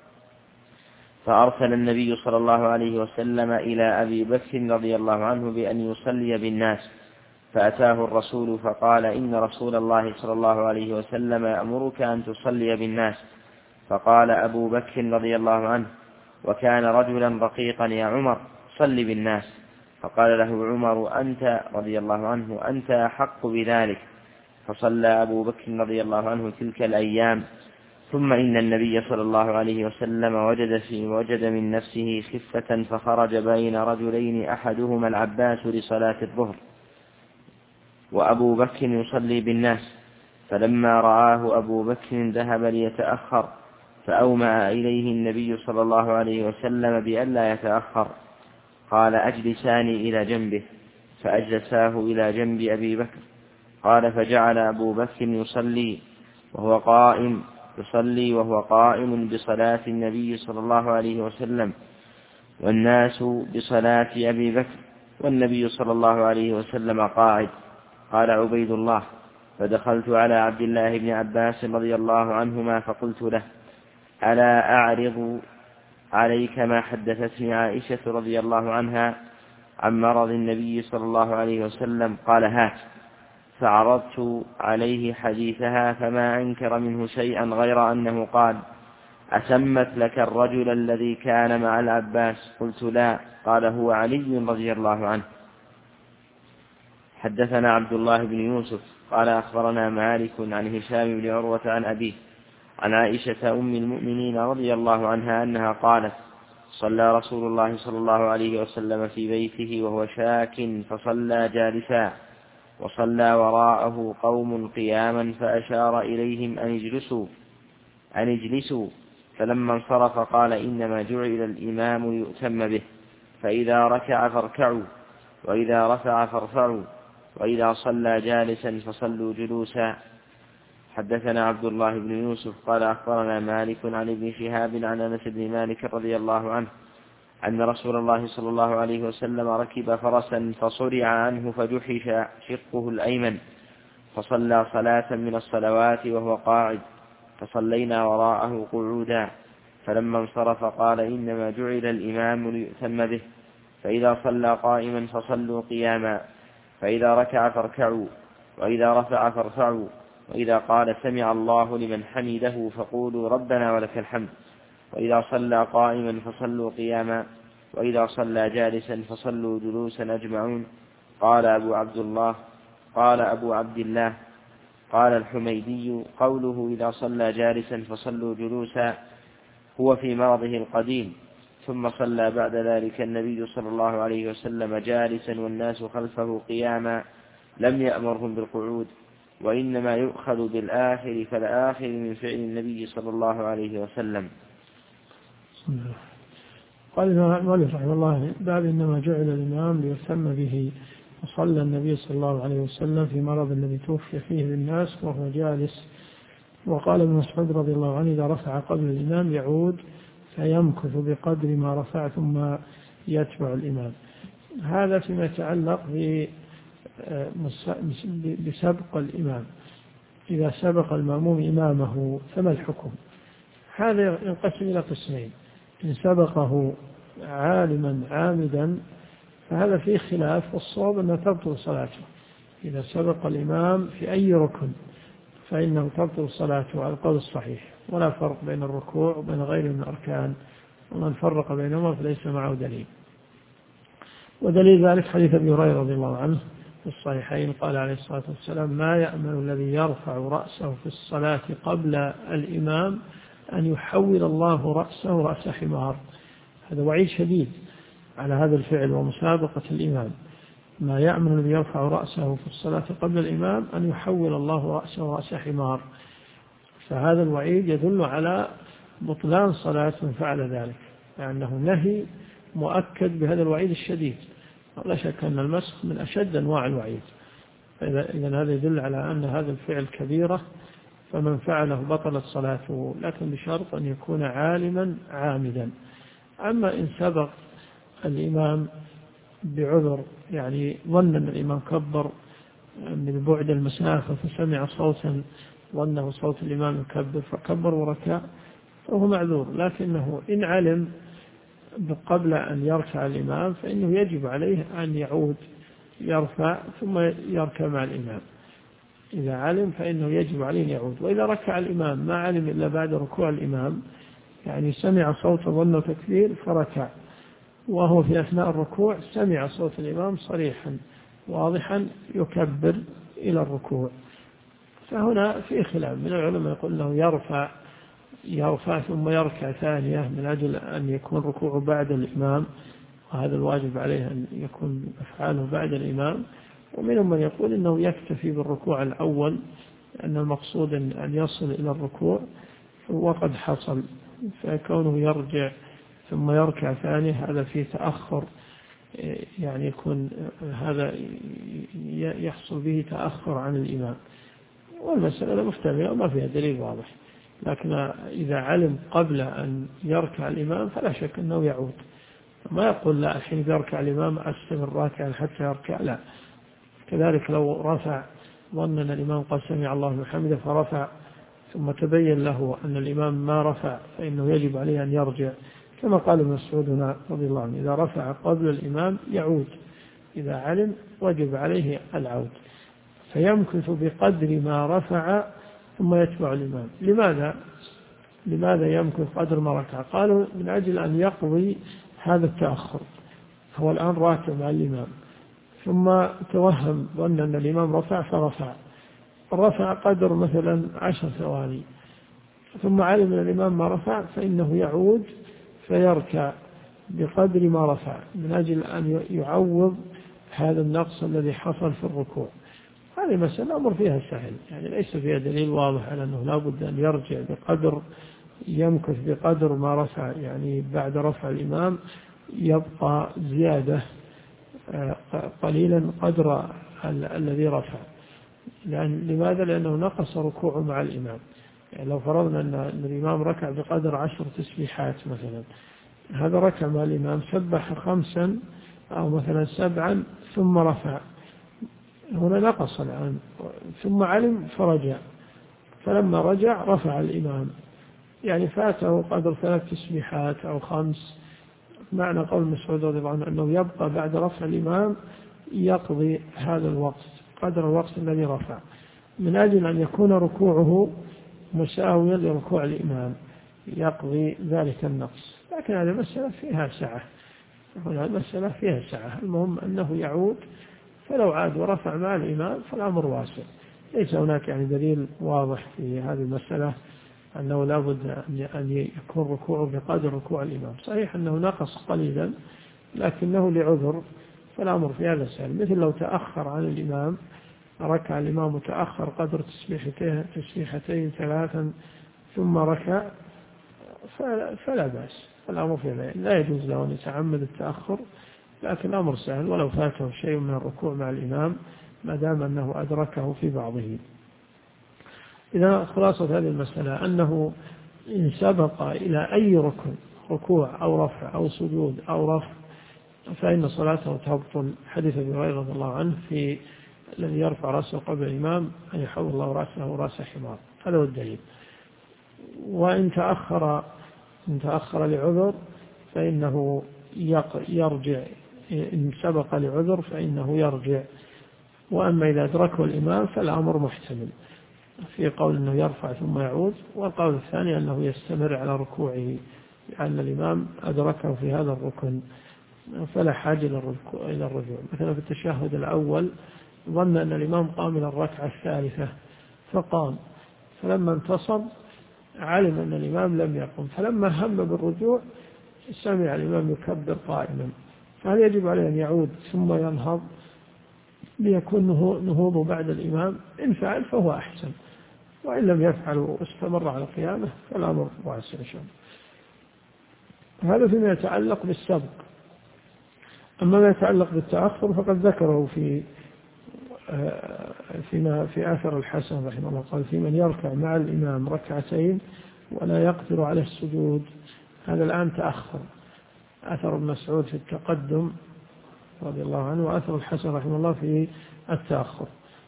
Speaker 2: فأرسل النبي صلى الله عليه وسلم إلى أبي بكر رضي الله عنه بأن يصلي بالناس، فأتاه الرسول فقال: إن رسول الله صلى الله عليه وسلم يأمرك أن تصلي بالناس. فقال أبو بكر رضي الله عنه: وكان رجلا رقيقا يا عمر، صل بالناس. فقال له عمر: أنت رضي الله عنه أنت أحق بذلك. فصلى أبو بكر رضي الله عنه تلك الأيام. ثم إن النبي صلى الله عليه وسلم وجد من نفسه خفة فخرج بين رجلين أحدهما العباس لصلاة الظهر وأبو بكر يصلي بالناس، فلما رآه أبو بكر ذهب ليتأخر، فأومأ إليه النبي صلى الله عليه وسلم بألا يتأخر. قال: أجلساني إلى جنبه، فأجلساه إلى جنب أبي بكر. قال: فجعل أبو بكر يصلي وهو قائم بصلاة النبي صلى الله عليه وسلم، والناس بصلاة أبي بكر، والنبي صلى الله عليه وسلم قاعد. قال عبيد الله: فدخلت على عبد الله بن عباس رضي الله عنهما فقلت له: ألا أعرض عليك ما حدثتني عائشة رضي الله عنها عن مرض النبي صلى الله عليه وسلم؟ قال: هات. فعرضت عليه حديثها فما أنكر منه شيئا غير أنه قال: أسمت لك الرجل الذي كان مع العباس؟ قلت: لا. قال: هو علي رضي الله عنه. حدثنا عبد الله بن يوسف قال أخبرنا مالك عن هشام بن عروة عن أبيه عن عائشة أم المؤمنين رضي الله عنها أنها قالت: صلى رسول الله صلى الله عليه وسلم في بيته وهو شاك فصلى جالسا، وصلى وراءه قوم قياما فأشار إليهم أن اجلسوا، فلما انصرف قال إنما جعل الإمام ليؤتم به، فإذا ركع فاركعوا، وإذا رفع فارفعوا، وإذا صلى جالسا فصلوا جلوسا. حدثنا عبد الله بن يوسف قال أخبرنا مالك عن ابن شهاب عن أنس بن مالك رضي الله عنه أن رسول الله صلى الله عليه وسلم ركب فرسا فصرع عنه فجحش شقه الأيمن، فصلى صلاة من الصلوات وهو قاعد، فصلينا وراءه قعودا، فلما انصرف قال إنما جعل الإمام ليؤتم به، فإذا صلى قائما فصلوا قياما، فإذا ركع فاركعوا، وإذا رفع فارفعوا، وإذا قال سمع الله لمن حمده فقولوا ربنا ولك الحمد، وإذا صلى قائما فصلوا قياما، وإذا صلى جالسا فصلوا جلوسا أجمعون. قال أبو عبد الله قال الحميدي قوله إذا صلى جالسا فصلوا جلوسا هو في مرضه القديم، ثم صلى بعد ذلك النبي صلى الله عليه وسلم جالسا والناس خلفه قياما، لم يأمرهم بالقعود، وإنما يؤخذ بالآخر فالآخر من فعل النبي صلى الله عليه وسلم.
Speaker 1: قال المؤلف رحمه الله باب إنما جعل الإمام ليهتم به، وصلى النبي صلى الله عليه وسلم في مرض الذي توفي فيه بالناس وهو جالس. وقال ابن مسعود رضي الله عنه إذا رفع قبل الإمام يعود فيمكث بقدر ما رفع ثم يتبع الإمام. هذا فيما يتعلق بسبق الإمام. إذا سبق المأموم إمامه فما الحكم؟ هذا ينقسم إلى قسمين: إن سبقه عالما عامدا فهذا فيه خلاف، والصواب أنه تبطل صلاته. إذا سبق الإمام في أي ركن فإنه تبطل صلاته على القول الصحيح، ولا فرق بين الركوع وبين غيره من الأركان، ومن فرق بينهما فليس معه دليل. ودليل ذلك حديث أبي هريرة رضي الله عنه في الصحيحين قال عليه الصلاة والسلام: ما يأمن الذي يرفع رأسه في الصلاة قبل الإمام أن يحول الله رأسه رأس حمار. هذا وعيد شديد على هذا الفعل ومسابقة الإمام. ما يأمن الذي يرفع رأسه في الصلاة قبل الإمام أن يحول الله رأسه رأس حمار. فهذا الوعيد يدل على بطلان صلاة من فعل ذلك، لأنه نهي مؤكد بهذا الوعيد الشديد. لا شك أن المسخ من أشد أنواع الوعيد. إذن هذا يدل على أن هذا الفعل كبيرة، فمن فعله بطلت صلاته، لكن بشرط أن يكون عالما عامدا. أما إن سبق الإمام بعذر، يعني ظن أن الإمام كبر من بعد المسافة فسمع صوتا ظنه صوت الإمام يكبر فكبر وركع، فهو معذور. لكنه إن علم قبل أن يركع الإمام فإنه يجب عليه أن يعود يرفع ثم يركع مع الإمام. إذا علم فإنه يجب عليه أن يعود. وإذا ركع الإمام ما علم إلا بعد ركوع الإمام، يعني سمع صوت ظنه تكبير فركع، وهو في أثناء الركوع سمع صوت الإمام صريحا واضحا يكبر إلى الركوع، فهنا في خلاف من العلماء يقول أنه يرفع ثم يركع ثانية من أجل أن يكون ركوعه بعد الإمام، وهذا الواجب عليه أن يكون أفعاله بعد الإمام. ومنهم من يقول إنه يكتفي بالركوع الأول، أن المقصود أن يصل إلى الركوع وقد حصل، فكونه يرجع ثم يركع ثانية هذا فيه تأخر، يعني يكون هذا يحصل به تأخر عن الإمام. والمسألة محتملة وما فيها دليل واضح، لكن إذا علم قبل أن يركع الإمام فلا شك أنه يعود. ما يقول لا الحين يركع الإمام أستمر راكعا حتى يركع، لا. كذلك لو رفع ظن أن الإمام قد سمع الله لمن حمده فرفع ثم تبين له أن الإمام ما رفع فإنه يجب عليه أن يرجع، كما قال ابن مسعود رضي الله عنه: إذا رفع قبل الإمام يعود، إذا علم وجب عليه العود، فيمكث بقدر ما رفع ثم يتبع الإمام. لماذا يمكث قدر ما ركع؟ قالوا من أجل أن يقضي هذا التأخر. هو الآن راكع مع الإمام ثم توهم ظن أن الإمام رفع فرفع قدر مثلا 10 ثواني، ثم علم أن الإمام ما رفع فإنه يعود فيركع بقدر ما رفع من أجل أن يعوض هذا النقص الذي حصل في الركوع. هذه مسألة أمر فيها سهل، يعني ليس فيها دليل واضح على أنه لا بد أن يرجع بقدر يمكث بقدر ما رفع، يعني بعد رفع الإمام يبقى زيادة قليلا قدر الذي رفع. لماذا؟ لأنه نقص ركوعه مع الإمام. يعني لو فرضنا أن الإمام ركع بقدر 10 تسبيحات مثلا، هذا ركع مع الإمام سبح 5 أو مثلا 7 ثم رفع، هنا نقص الآن، ثم علم فرجع، فلما رجع رفع الإمام، يعني فاته قدر 3 تسبيحات أو 5. معنى قول مسعود رضي الله عنه أنه يبقى بعد رفع الإمام يقضي هذا الوقت قدر الوقت الذي رفع، من أجل أن يكون ركوعه مساويا لركوع الإمام يقضي ذلك النقص. لكن هذه مسألة فيها سعة، هنا المسألة فيها سعة، المهم أنه يعود، فلو عاد ورفع مع الإمام فالأمر واسع. ليس هناك يعني دليل واضح في هذه المسألة أنه لا بد أن يكون ركوعه بقدر ركوع الإمام. صحيح أنه نقص قليلا لكنه لعذر، فالأمر في هذا سهل. مثل لو تأخر عن الإمام، ركع الإمام وتأخر قدر تسبيحتين 3 ثم ركع، فلا بأس، الأمر في هذا لا يجوز له أن يتعمد التأخر، لكن الأمر سهل ولو فاته شيء من الركوع مع الإمام ما دام أنه أدركه في بعضه. إذا خلاصة هذه المسألة أنه إن سبق إلى أي ركن، ركوع أو رفع أو سجود أو رفع، فإن صلاته تبطل. حديث أبي هريرة رضي الله عنه في الذي يرفع رأسه قبل الإمام أن يحول الله رأسه رأس حمار، هذا هو الدليل. وإن تأخر لعذر فإنه يرجع، إن سبق لعذر فإنه يرجع. وأما إذا أدركه الإمام فالأمر محتمل، في قول أنه يرفع ثم يعود، والقول الثاني أنه يستمر على ركوعه لأن الإمام أدركه في هذا الركن فلا حاجة إلى الرجوع. مثلا في التشهد الأول ظن أن الإمام قام إلى الركعة الثالثة فقام، فلما انتصب علم أن الإمام لم يقم، فلما هم بالرجوع سمع الإمام يكبر قائما، فهل يجب عليه أن يعود ثم ينهض ليكون نهوضه بعد الإمام؟ إن فعل فهو أحسن، وإن لم يفعل واستمر على قيامه فالأمر واسع إن شاء الله. هذا فيما يتعلق بالسبق. أما ما يتعلق بالتأخر فقد ذكره في آثر الحسن رحمه الله، قال في من يركع مع الإمام ركعتين ولا يقدر على السجود، هذا الآن تأخر. أثر ابن مسعود في التقدم رضي الله عنه، وأثر الحسن رحمه الله في التأخر.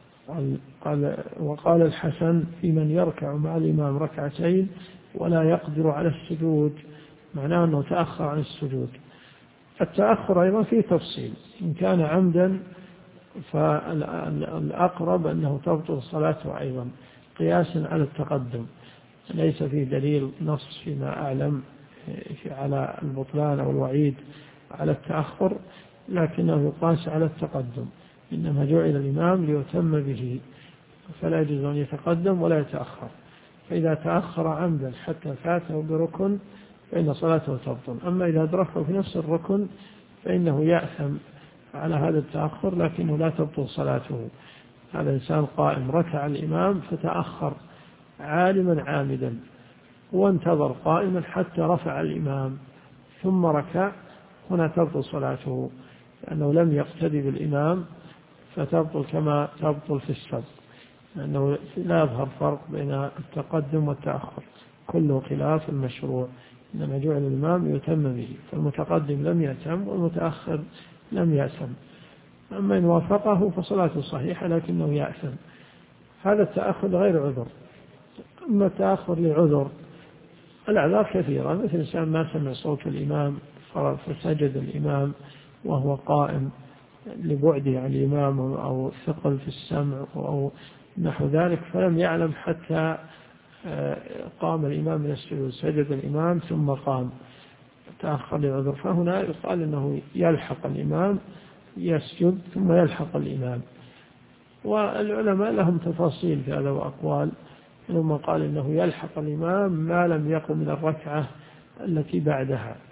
Speaker 1: وقال الحسن في من يركع مع الإمام ركعتين ولا يقدر على السجود، معناه أنه تأخر عن السجود. التأخر أيضا فيه تفصيل، إن كان عمدا فالأقرب أنه تبطل صلاته أيضا قياسا على التقدم، ليس فيه دليل نص فيما أعلم على البطلان أو الوعيد على التأخر، لكنه يقاس على التقدم، إنما جعل الإمام ليتم به، فلا يجوز أن يتقدم ولا يتأخر. فإذا تأخر عمدا حتى فاته بركن فإن صلاته تبطل. أما إذا أدركه في نفس الركن فإنه يأثم على هذا التأخر لكنه لا تبطل صلاته. هذا إنسان قائم ركع الإمام فتأخر عالما عامدا وانتظر قائما حتى رفع الإمام ثم ركع، هنا تبطل صلاته لأنه لم يقتدي بالإمام، فتبطل كما تبطل في السبق، لأنه لا يظهر فرق بين التقدم والتأخر، كله خلاف المشروع، إنما جعل الإمام يتم به، فالمتقدم لم يأتم والمتأخر لم يأتم. أما إن وافقه فصلاته صحيحة لكنه يأثم. هذا التأخر غير عذر. أما التأخر لعذر، الأعذار كثيرة، مثل إنسان ما سمع صوت الإمام فسجد الإمام وهو قائم لبعده عن الإمام أو ثقل في السمع أو نحو ذلك، فلم يعلم حتى قام الإمام من السجود، سجد الإمام ثم قام، تأخر لعذر، فهنا يقال أنه يلحق الإمام، يسجد ثم يلحق الإمام. والعلماء لهم تفاصيل في هذا وأقوال، ثم قال إنه يلحق الإمام ما لم يقم من الركعة التي بعدها،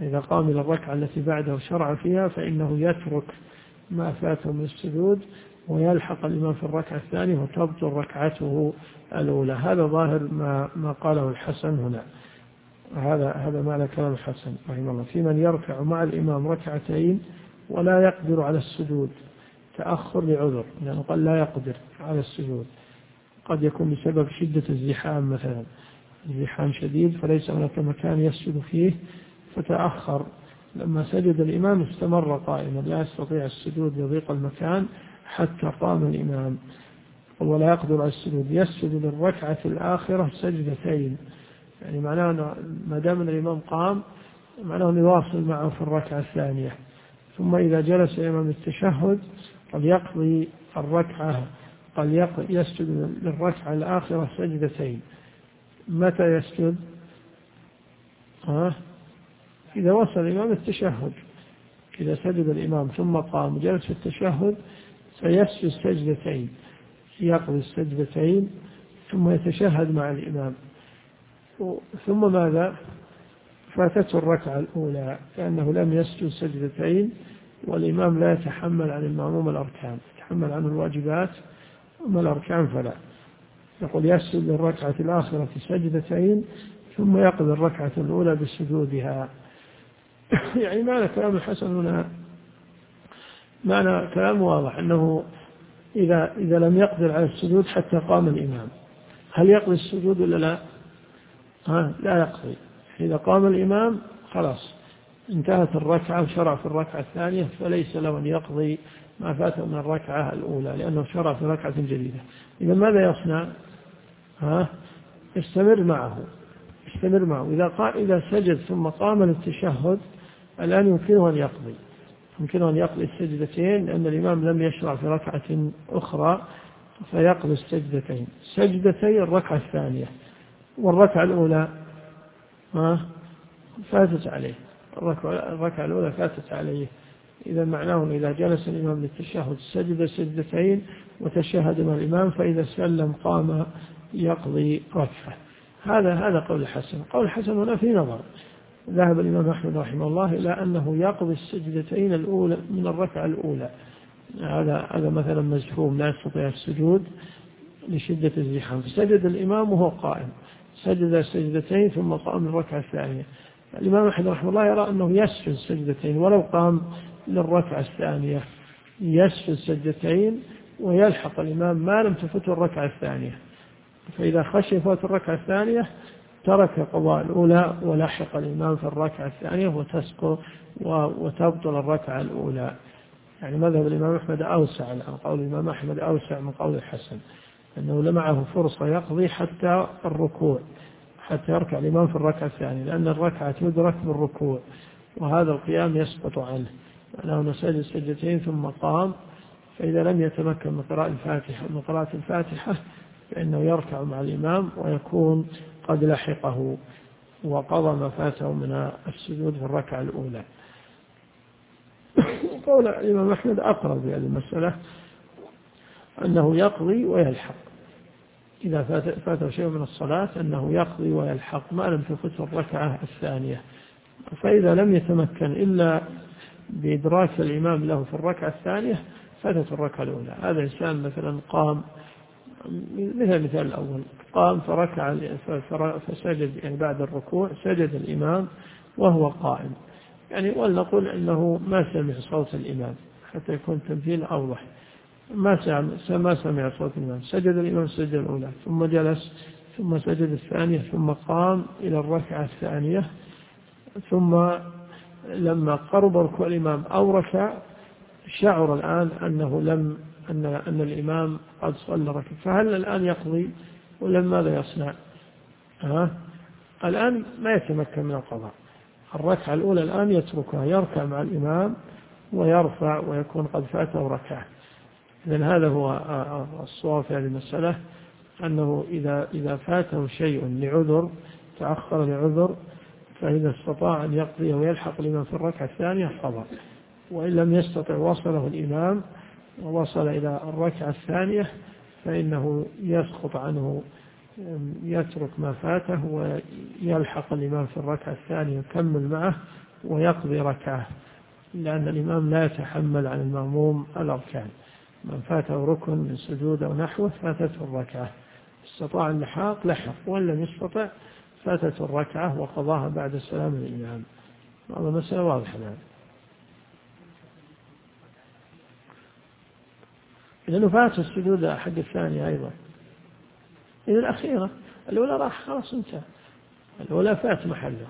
Speaker 1: إذا قام إلى الركعة التي بعدها وشرع فيها فإنه يترك ما فاته من السجود ويلحق الإمام في الركعة الثانية وتبطل ركعته الأولى. هذا ظاهر ما قاله الحسن هنا. هذا معنى كلام الحسن رحمه الله في من يركع مع الإمام ركعتين ولا يقدر على السجود تأخر لعذر، لأنه قال لا يقدر على السجود، قد يكون بسبب شدة الزحام مثلا، الزحام شديد فليس هناك مكان يسجد فيه فتأخر، لما سجد الإمام استمر قائما لا يستطيع السجود لضيق المكان حتى قام الإمام ولا يقدر على السجود، يسجد للركعة الآخرة سجدتين، يعني معناه ما دام الإمام قام معناه أن يواصل معه في الركعة الثانية، ثم إذا جلس الإمام التشهد قد يقضي الركعة، قد يسجد للركعة الآخرة سجدتين. متى يسجد؟ إذا وصل الإمام التشهد، إذا سجد الإمام ثم قام جلس في التشهد سيسجد سجدتين، يقضي السجدتين ثم يتشهد مع الإمام، ثم ماذا؟ فاتته الركعة الأولى لأنه لم يسجد سجدتين، والإمام لا يتحمل عن المأموم الأركان، يتحمل عنه الواجبات أما الأركان فلا. يقول يسجد للركعة الآخرة في سجدتين ثم يقضي الركعة الأولى بسجودها. يعني معنى كلام الحسن هنا معنى كلام واضح أنه إذا لم يقدر على السجود حتى قام الإمام هل يقضي السجود ولا لا؟ لا يقضي. إذا قام الإمام خلاص انتهت الركعة وشرع في الركعة الثانية فليس له أن يقضي ما فاته من الركعة الأولى لأنه شرع في ركعة جديدة. إذا ماذا يصنع؟ يستمر معه إذا سجد ثم قام للتشهد الآن يمكنه أن يقضي السجدتين لأن الإمام لم يشرع في ركعة أخرى فيقضي السجدتين، سجدتي الركعة الثانية، والركعة الأولى فاتت عليه، الركعة الأولى فاتت عليه. إذا معناه إذا جلس الإمام للتشهد سجد سجدتين وتشهد مع الإمام فإذا سلم قام يقضي ركعة. هذا قول الحسن. قول الحسن هنا في نظر، ذهب الإمام أحمد رحمه الله إلى أنه يقضي السجدتين الأولى من الركعة الأولى، هذا مثلا مزحوم لا يستطيع السجود لشدة الزحام فسجد الإمام وهو قائم، سجد السجدتين ثم قام الركعة الثانية. الإمام أحمد رحمه الله يرى أنه يسجد السجدتين ولو قام للركعة الثانية، يسجد السجدتين ويلحق الإمام ما لم تفته الركعة الثانية، فإذا خشي فوت الركعة الثانية ترك قضاء الأولى ولحق الإمام في الركعة الثانية وتسقط وتبطل الركعة الأولى. يعني مذهب الإمام أحمد أوسع عن قول الإمام أحمد أوسع من قول الحسن، أنه لمعه فرصة يقضي حتى الركوع، حتى يركع الإمام في الركعة الثانية، لأن الركعة تدرك بالركوع وهذا القيام يسقط عنه، لأنه سجد السجدتين ثم قام، فإذا لم يتمكن من قراءة الفاتحة فإنه يركع مع الإمام ويكون قد لحقه وقضى ما فاته من السجود في الركعة الأولى. قول الإمام أحمد أقرب بهذه المسألة أنه يقضي ويلحق، إذا فاته شيء من الصلاة أنه يقضي ويلحق ما لم تفته الركعة الثانية، فإذا لم يتمكن إلا بإدراك الإمام له في الركعة الثانية فاتت الركعة الأولى. هذا إنسان مثلا قام مثل الأول، قام فركع فسجد، يعني بعد الركوع سجد الإمام وهو قائم، يعني ولنقول أنه ما سمع صوت الإمام حتى يكون التمثيل أوضح، ما سمع صوت الإمام، سجد الإمام السجدة الأولى ثم جلس ثم سجد الثانية ثم قام إلى الركعة الثانية، ثم لما قرب ركوع الإمام أو ركع شعر الآن أن الإمام قد صلى ركعة، فهل الآن يقضي ولا ماذا يصنع؟ الآن ما يتمكن من القضاء، الركعة الأولى الآن يتركها، يركع مع الإمام ويرفع ويكون قد فاته ركعة. إذن هذا هو الصواب في هذه المسألة، أنه إذا فاته شيء لعذر تأخر لعذر فإذا استطاع أن يقضي ويلحق الإمام في الركعة الثانية قضى، وإن لم يستطع وصله الإمام ووصل إلى الركعة الثانية فإنه يسقط عنه، يترك ما فاته ويلحق الإمام في الركعة الثانية يكمل معه ويقضي ركعة، لأن الإمام لا يتحمل عن المأموم الأركان. من فاته ركن من سجود أو نحوه فاتته الركعة، استطاع اللحاق لحق، وإن لم يستطع فاتته الركعة وقضاها بعد سلام الإمام. هذا مسألة واضحة الآن. لأنه فات السجود حق الثانية أيضا، إذا الأخيرة الأولى راح خلاص انتهى، الأولى فات محله.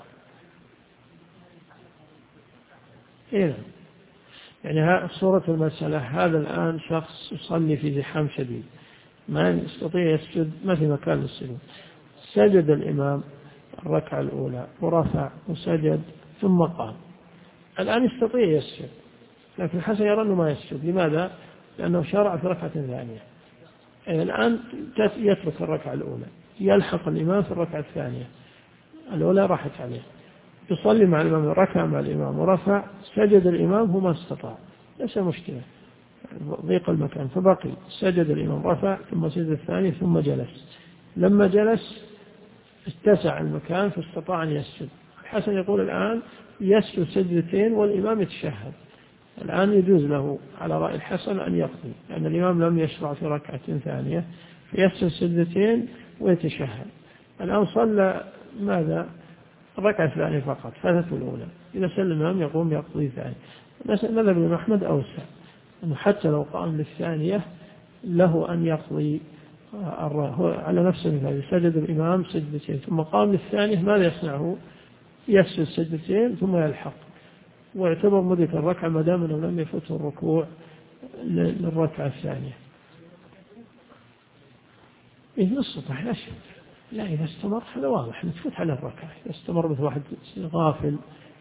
Speaker 1: إيه يعني صورة المسألة، هذا الآن شخص يصلي في زحام شديد ما يستطيع يسجد، ما في مكان للسجود، سجد الإمام الركعة الأولى ورفع وسجد ثم قام، الآن يستطيع يسجد، لكن الحسن يرى أنه ما يسجد. لماذا؟ لأنه شرع في ركعة ثانية. الآن يترك الركعة الأولى، يلحق الإمام في الركعة الثانية، الأولى راحت عليه، يصلي مع الإمام، ركع مع الإمام ورفع، سجد الإمام، هو ما استطاع، ليس مشكلة، ضيق المكان، فبقي سجد الإمام، رفع، ثم سجد الثاني، ثم جلس. لما جلس اتسع المكان فاستطاع أن يسجد. الحسن يقول الآن يسجد سجدتين والإمام يتشهد، الآن يجوز له على رأي الحسن أن يقضي، لأن الإمام لم يشرع في ركعة ثانية، فيسجد سجدتين ويتشهد. الآن صلى ماذا؟ الركعة الثانية فقط، فاتته الأولى، إذا سلم الإمام يقوم يقضي ثاني. مذهب الإمام أحمد أوسع، أنه حتى لو قام للثانية له أن يقضي على نفس المثال، سجد الإمام سجدتين ثم قام للثانية، ماذا يصنعه؟ يسجد سجدتين ثم يلحق، ويعتبر مدرك الركعة ما دام أنه لم يفوته الركوع للركعة الثانية. إذا استطاع يسجد، لا إذا استمر هذا واضح نتفوت على الركعة، إذا استمر مثل واحد غافل.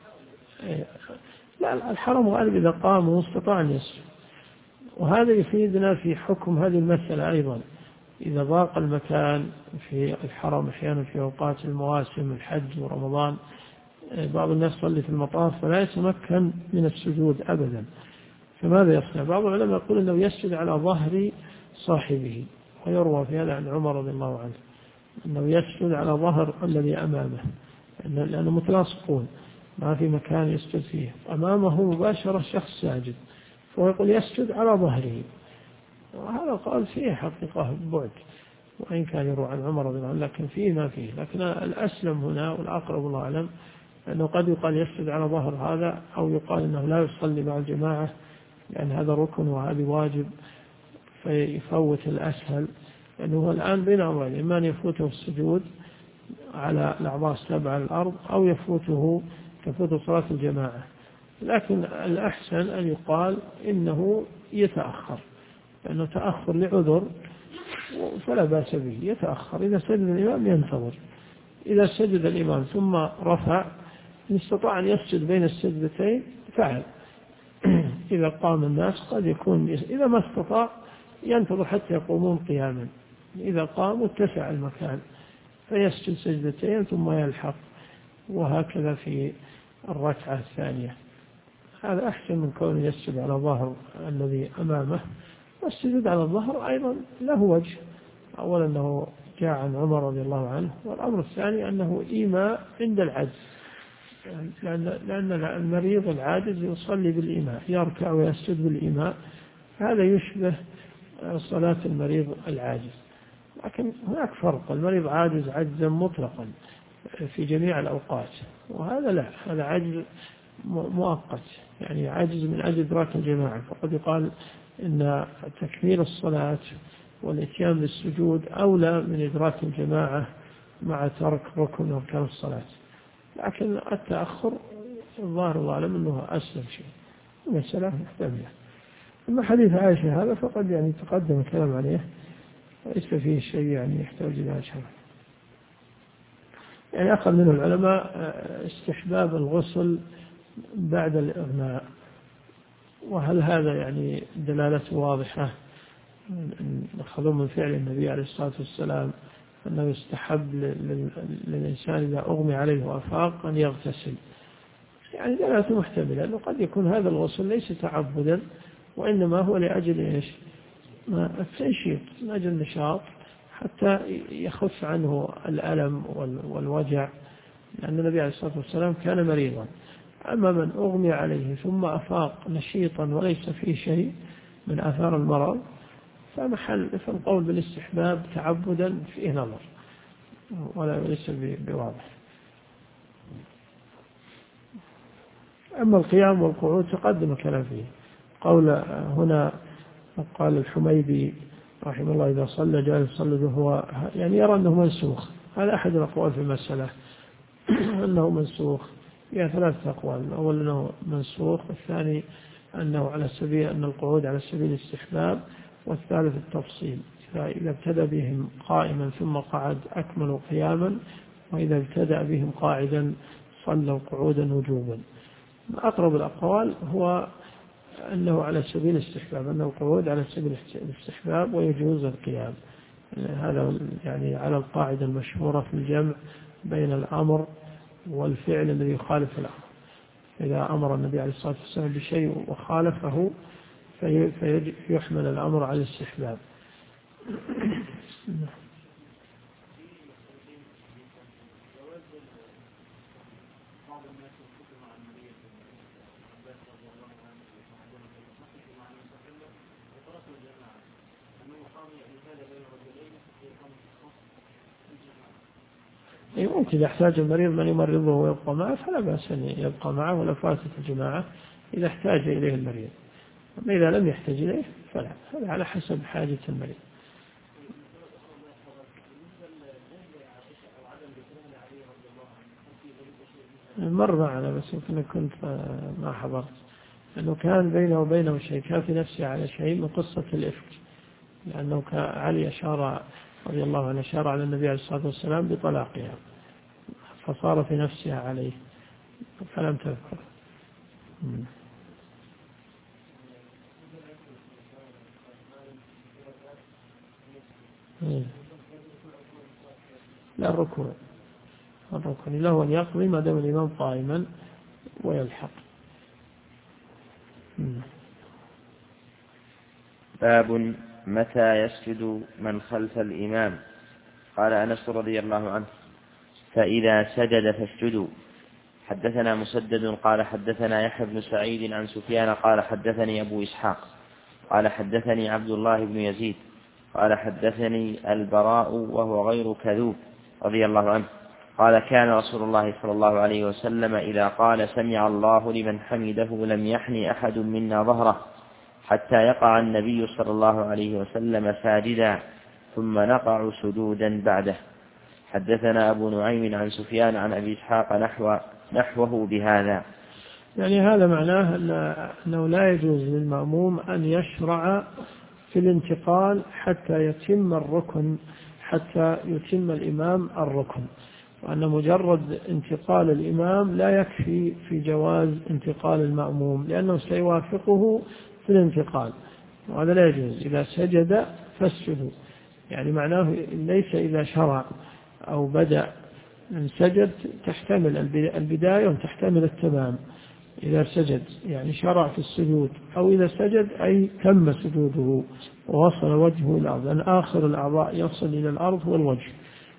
Speaker 1: لا، الحرم غالب إذا قام واستطاع أن يسجد. وهذا يفيدنا في حكم هذه المسألة أيضا، إذا ضاق المكان في الحرم أحيانا في أوقات المواسم الحج ورمضان، بعض الناس يصلي في المطاف فلا يتمكن من السجود أبدا، فماذا يصنع؟ بعض العلماء يقول أنه يسجد على ظهر صاحبه، ويروى في هذا عن عمر رضي الله عنه أنه يسجد على ظهر الذي أمامه، لأنه متلاصقون ما في مكان يسجد فيه، أمامه مباشرة شخص ساجد، فهو يقول يسجد على ظهره. وهذا قال فيه حقيقة بعد، وإن كان يروى عن عمر رضي الله عنه، لكن فيه ما فيه. لكن الأسلم هنا والأقرب الله أعلم أنه قد يقال يسجد على ظهر هذا، أو يقال أنه لا يصلي مع الجماعة لأن هذا ركن وهذا واجب، فيفوت الأسهل، لأنه هو الآن بين أمرين، إما أن يفوته السجود على الأعضاء السبعة على الأرض، أو تفوت صلاة الجماعة. لكن الأحسن أن يقال إنه يتأخر، لأنه تأخر لعذر فلا بأس به، يتأخر. إذا سجد الإمام ينتظر، إذا سجد الإمام ثم رفع إن استطاع أن يسجد بين السجدتين فعل. إذا قام الناس قد يكون، إذا ما استطاع ينتظر حتى يقومون قياما، إذا قاموا اتسع المكان فيسجد سجدتين ثم يلحق، وهكذا في الركعة الثانية. هذا أحسن من كونه يسجد على ظهر الذي أمامه. والسجود على الظهر أيضا له وجه، أولا أنه جاء عن عمر رضي الله عنه، والأمر الثاني أنه إيماء عند العجز، لأن المريض العاجز يصلي بالإيماء، يركع ويسجد بالإيماء، هذا يشبه صلاة المريض العاجز. لكن هناك فرق، المريض عاجز عجزا مطلقا في جميع الأوقات، وهذا لا، هذا عجز مؤقت، يعني عجز من أجل إدراك الجماعة، فقد يقال إن تكميل الصلاة والإتيان بالسجود أولى من إدراك الجماعة مع ترك ركن من أركان الصلاة. لكن التأخر الظاهر الله أعلم أنه أسلم شيء، المسألة محتملة. أما حديث عائشة هذا فقد يعني تقدم الكلام عليه، ليس فيه شيء يعني يحتاج إلى شرح. يعني أخذ منه العلماء استحباب الغسل بعد الإغماء، وهل هذا يعني دلالة واضحة؟ أخذوا من فعل النبي عليه الصلاة والسلام أنه يستحب للإنسان إذا أغمي عليه وأفاق أن يغتسل، يعني دلالة محتملة، لأنه قد يكون هذا الغسل ليس تعبدا، وإنما هو لأجل إيش؟ التنشيط، من أجل النشاط حتى يخف عنه الألم والوجع، لأن النبي عليه الصلاة والسلام كان مريضا، أما من أغمي عليه ثم أفاق نشيطا وليس فيه شيء من آثار المرض فالقول بالاستحباب تعبدا فيه نظر ولا ليس بواضح. أما القيام والقعود تقدم الكلام فيه. قول هنا قال الحميدي رحمه الله إذا صلى جالس صلى وهو يعني يرى أنه منسوخ. هذا أحد الأقوال في المسألة أنه منسوخ. فيها ثلاثة أقوال. الأول أنه منسوخ، والثاني أنه على سبيل أن القعود على سبيل الاستحباب، والثالث التفصيل إذا ابتدأ بهم قائما ثم قعد أكملوا قياما، وإذا ابتدأ بهم قاعدا صلوا قعودا وجوبا. أقرب الأقوال هو أنه على سبيل الاستحباب، أنه القعود على سبيل الاستحباب ويجوز القيام. هذا يعني على القاعدة المشهورة في الجمع بين الأمر والفعل الذي يخالف الأمر. إذا أمر النبي عليه الصلاة والسلام بشيء وخالفه فيحمل الأمر على الاستحباب. ممكن إذا احتاج المريض من يمرضه ويبقى معه فلا بأس أن يبقى معه ولا فاتت الجماعة إذا احتاج إليه المريض. أما إذا لم يحتاج إليه فلا، هذا على حسب حاجة المريض. مر معنا بس يمكن كنت ما حضرت أنه كان بينه وبينه شيء، كان في نفسه على شيء من قصة الإفك، لأنه علي أشار رضي الله عنه أشار على النبي عليه الصلاة والسلام بطلاقها فصار في نفسها عليه فلم تذكر. لا الركوع له أن يقضي ما دام الإمام قائما ويلحق.
Speaker 2: باب متى يسجد من خلف الإمام. قال أنس رضي الله عنه فإذا سجد فاسجدوا. حدثنا مسدد قال حدثنا يحيى بن سعيد عن سفيان قال حدثني أبو إسحاق قال حدثني عبد الله بن يزيد قال حدثني البراء وهو غير كذوب رضي الله عنه قال كان رسول الله صلى الله عليه وسلم إذا قال سمع الله لمن حمده لم يحني أحد منا ظهره حتى يقع النبي صلى الله عليه وسلم ساجدا ثم نقع سجودا بعده. حدثنا أبو نعيم عن سفيان عن أبي إسحاق نحوه بهذا.
Speaker 1: يعني هذا معناه أنه لا يجوز للمأموم أن يشرع في الانتقال حتى يتم الركن، حتى يتم الإمام الركن، وأن مجرد انتقال الإمام لا يكفي في جواز انتقال المأموم لأنه سيوافقه في الانتقال، وهذا لا يجوز. إذا سجد فاسجدوا، يعني معناه ليس إذا شرع أو بدأ من سجد تحتمل البداية وتحتمل التمام. إذا سجد يعني شرع في السجود، أو إذا سجد أي تم سجوده ووصل وجهه إلى الأرض، لأن آخر الأعضاء يصل إلى الأرض هو الوجه.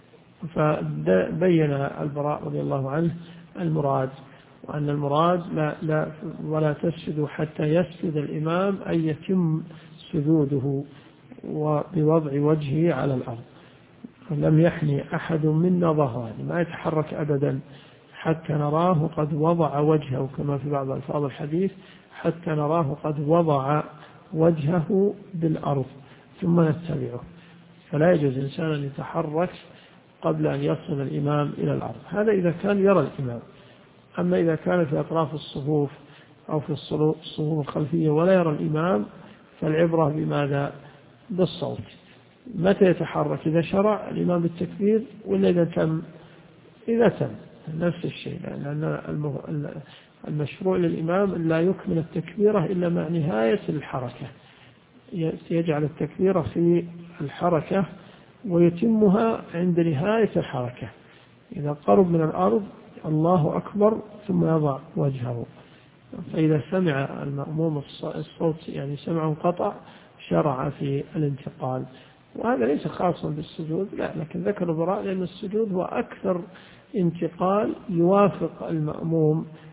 Speaker 1: فبين البراء رضي الله عنه المراد، وأن المراد لا ولا تسجد حتى يسجد الإمام أي يتم سجوده وبوضع وجهه على الأرض. لم يحني أحد منا ظهره، ما يتحرك أبدا حتى نراه قد وضع وجهه، كما في بعض ألفاظ الحديث حتى نراه قد وضع وجهه بالأرض ثم نتبعه. فلا يجوز الإنسان أن يتحرك قبل أن يصل الإمام إلى الأرض، هذا إذا كان يرى الإمام. أما إذا كان في أطراف الصفوف أو في الصفوف الخلفية ولا يرى الإمام فالعبرة بماذا؟ بالصوت. متى يتحرك؟ إذا شرع الإمام بالتكبير ولا إذا تم نفس الشيء، لأن المشروع للإمام لا يكمل التكبيرة إلا مع نهاية الحركة، يجعل التكبيرة في الحركة ويتمها عند نهاية الحركة. إذا قرب من الأرض الله أكبر ثم يضع وجهه. فإذا سمع المأموم الصوت يعني سمع انقطع شرع في الانتقال. وهذا ليس خاصا بالسجود، لا، لكن ذكر البراء لأن السجود هو أكثر انتقال يوافق المأموم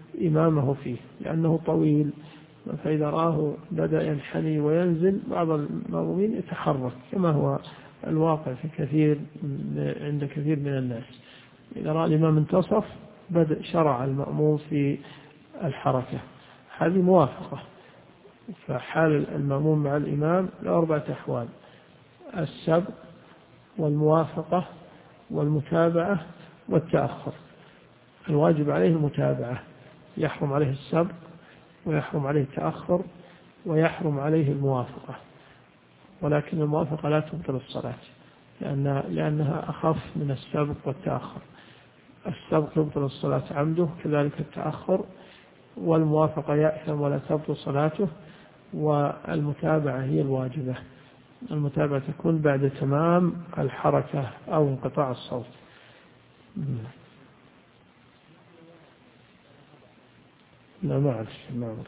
Speaker 1: إمامه فيه لأنه طويل، فإذا راه بدأ ينحني وينزل بعض المأمومين يتحرك كما هو الواقع عند كثير من الناس. إذا رأى الإمام انتصف بدأ شرع المأموم في الحركة، هذه موافقة. فحال المأموم مع الإمام ل4 أحوال: السبق والموافقة والمتابعة والتأخر. الواجب عليه المتابعة، يحرم عليه السبق ويحرم عليه التأخر ويحرم عليه الموافقة، ولكن الموافقة لا تبطل الصلاة لأنها أخف من السبق والتأخر. السبق يبطل الصلاة عمده، كذلك التأخر، والموافقة يأثم ولا تبطل صلاته. والمتابعة هي الواجبة، المتابعة تكون بعد تمام الحركة أو انقطاع الصوت. لا ما أعرف.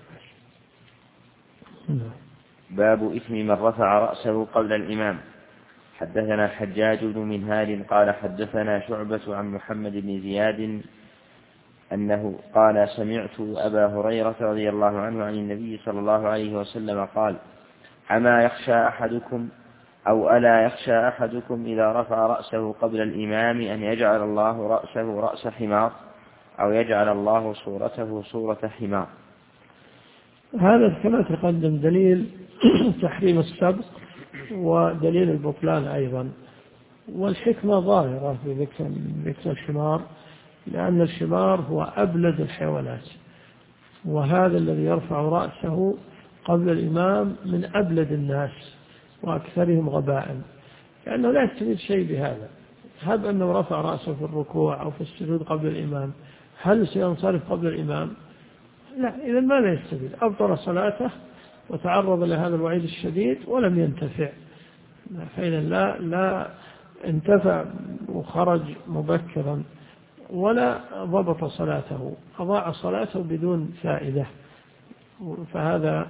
Speaker 2: باب إثم من رفع رأسه قبل الإمام. حدثنا الحجاج بن منهال قال حدثنا شعبة عن محمد بن زياد أنه قال سمعت أبا هريرة رضي الله عنه عن النبي صلى الله عليه وسلم قال: أما يخشى أحدكم أو ألا يخشى أحدكم إذا رفع رأسه قبل الإمام أن يجعل الله رأسه رأس حمار أو يجعل الله صورته صورة حمار.
Speaker 1: هذا كما تقدم دليل تحريم السبق ودليل البطلان أيضا، والحكمة ظاهرة في ذكر الحمار، لأن الحمار هو أبلد الحيوانات، وهذا الذي يرفع رأسه قبل الإمام من أبلد الناس وأكثرهم غباء، لأنه لا يستفيد شيء بهذا. هب أنه رفع رأسه في الركوع أو في السجود قبل الإمام، هل سينصرف قبل الإمام؟ لا، إذا ما لا يستفيد، أبطل صلاته وتعرض لهذا الوعيد الشديد ولم ينتفع. فإذا لا انتفع وخرج مبكرا ولا ضبط صلاته، أضاع صلاته بدون فائدة. فهذا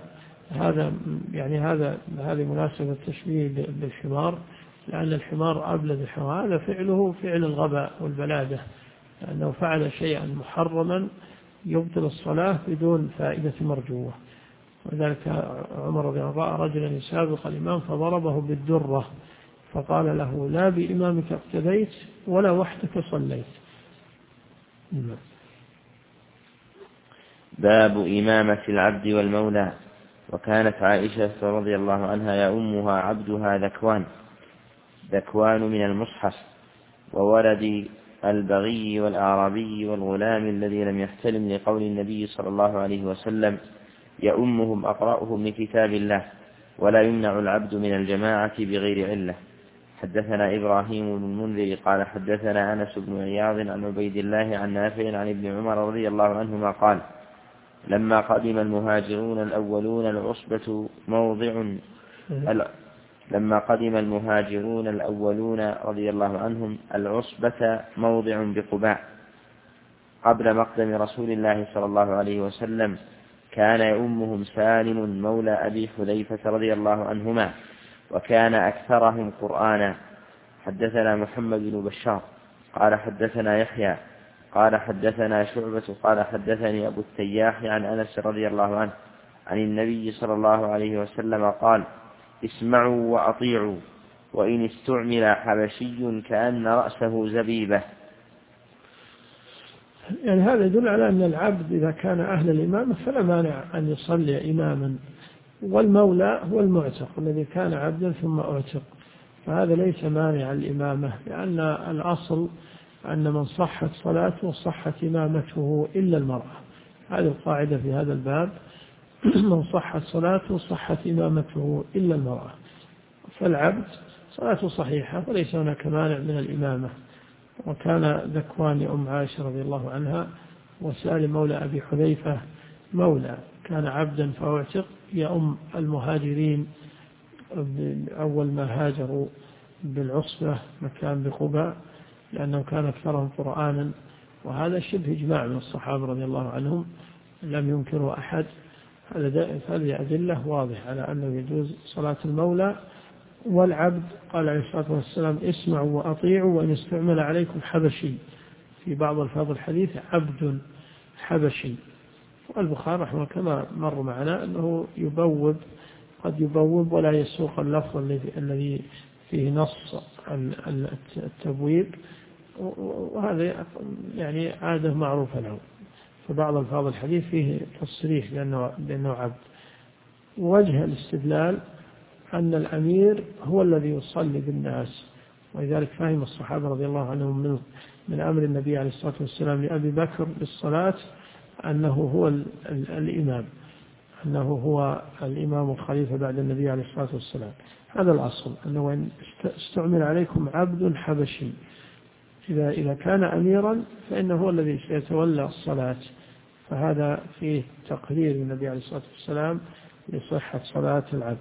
Speaker 1: هذه مناسبة التشبيه بالحمار، لأن الحمار أبلد الحمار، هذا فعله فعل الغباء والبلادة، لأنه فعل شيئا محرما يبطل الصلاة بدون فائدة مرجوة. وذلك عمر رضي الله عنه رجلا يسابق الإمام فضربه بالدرة فقال له: لا بإمامك اقتديت ولا وحدك صليت.
Speaker 2: باب إمامة العبد والمولى. وكانت عائشة رضي الله عنها يؤمها عبدها ذكوان من المصحف، وولد البغي والأعرابي والغلام الذي لم يحتلم، لقول النبي صلى الله عليه وسلم: يؤمهم أقرأهم لكتاب الله، ولا يمنع العبد من الجماعة بغير علة. حدثنا إبراهيم بن المنذر قال حدثنا أنس بن عياض عن عبيد الله عن نافع عن ابن عمر رضي الله عنهما قال: لما قدم المهاجرون الأولون رضي الله عنهم العصبة موضع بقباء قبل مقدم رسول الله صلى الله عليه وسلم، كان يؤمهم سالم مولى أبي حذيفة رضي الله عنهما، وكان أكثرهم قرآنا. حدثنا محمد بن بشار قال حدثنا يحيى قال حدثنا شعبة قال حدثني أبو التياح عن أنس رضي الله عنه عن النبي صلى الله عليه وسلم قال: اسمعوا وأطيعوا، وإن استعمل حبشي كأن رأسه زبيبة.
Speaker 1: يعني هذا يدل على أن العبد إذا كان أهل الإمامة فلا مانع أن يصلي إماما، والمولى هو المعتق الذي كان عبدا ثم أعتق، فهذا ليس مانع الإمامة، لأن الأصل أن من صحت صلاته صحت إمامته إلا المرأة. هذه القاعدة في هذا الباب: من صحت صلاته صحت إمامته إلا المرأة. فالعبد صلاته صحيحة وليس هناك مانع من الإمامة. وكان ذكوان أم عائشة رضي الله عنها وسالم مولى أبي حذيفة مولى، كان عبدا فأعتق، يأم المهاجرين أول ما هاجروا بالعصبة مكان بقباء، لأنه كان أكثرهم قرآنا، وهذا شبه إجماع من الصحابة رضي الله عنهم لم ينكره أحد. هذه أدلة واضحة على أنه يجوز صلاة المولى والعبد. قال عليه الصلاة والسلام: اسمعوا وأطيعوا، وإن استعمل عليكم حبشي، في بعض الفاظ الحديث عبد حبشي، والبخاري رحمه كما مر معنا أنه قد يبوب ولا يسوق اللفظ الذي فيه نص التبويب، وهذا يعني عادة معروفة له. فبعض ألفاظ الحديث فيه تصريح بأنه عبد. وجه الاستدلال أن الأمير هو الذي يصلي بالناس، ولذلك فهم الصحابة رضي الله عنهم من أمر النبي عليه الصلاة والسلام لأبي بكر بالصلاة أنه هو الإمام، أنه هو الإمام الخليفة بعد النبي عليه الصلاة والسلام. هذا الأصل، أنه وإن استعمل عليكم عبد حبشي، إذا كان أميرا فإنه هو الذي سيتولى الصلاة. فهذا فيه تقرير النبي عليه الصلاة والسلام لصحة صلاة العبد.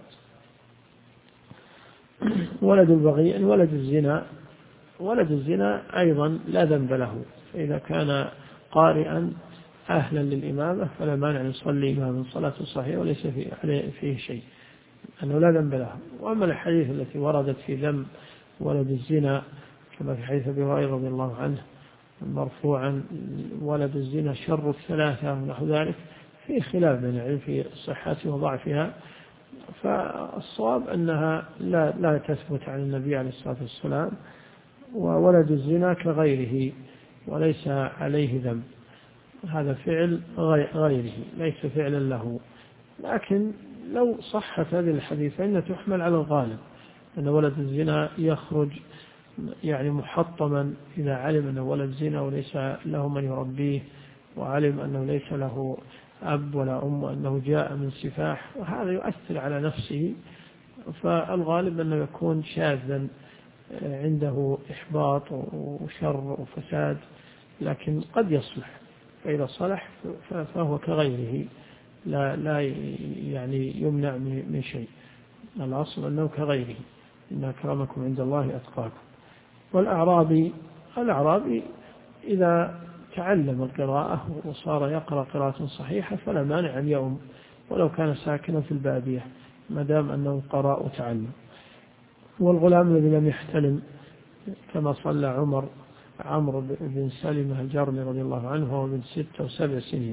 Speaker 1: ولد البغي يعني ولد الزنا أيضا لا ذنب له، فإذا كان قارئا أهلا للإمامة فلا مانع أن يصلي إماما صلاته صحيحة وليس فيه شيء، أنه لا ذنب له. وأما الحديث التي وردت في ذنب ولد الزنا كما في حديث أبي هريرة رضي الله عنه مرفوعا ولد الزنا شر الثلاثة ونحو ذلك، في خلاف بين العلم في صحتها وضعفها. فالصواب أنها لا تثبت عن النبي عليه الصلاة والسلام، وولد الزنا كغيره وليس عليه ذنب، هذا فعل غيره ليس فعلا له. لكن لو صحت هذه الحديث فإنها تحمل على الغالب أن ولد الزنا يخرج يعني محطما إذا علم أنه ولد زنا وليس له من يربيه، وعلم أنه ليس له أب ولا أم، وأنه جاء من سفاح، وهذا يؤثر على نفسه. فالغالب أنه يكون شاذا عنده إحباط وشر وفساد، لكن قد يصلح، فإذا صلح فهو كغيره لا يعني يمنع من شيء. الأصل أنه كغيره، إن أكرمكم عند الله أتقاكم. والأعرابي إذا تعلم القراءة وصار يقرأ قراءة صحيحة فلا مانع أن يؤم ولو كان ساكنا في البادية ما دام أنه قراء وتعلم. والغلام الذي لم يحتلم كما صلى عمرو بن سلمة الجرمي رضي الله عنه وهو من 6 و7 سنين.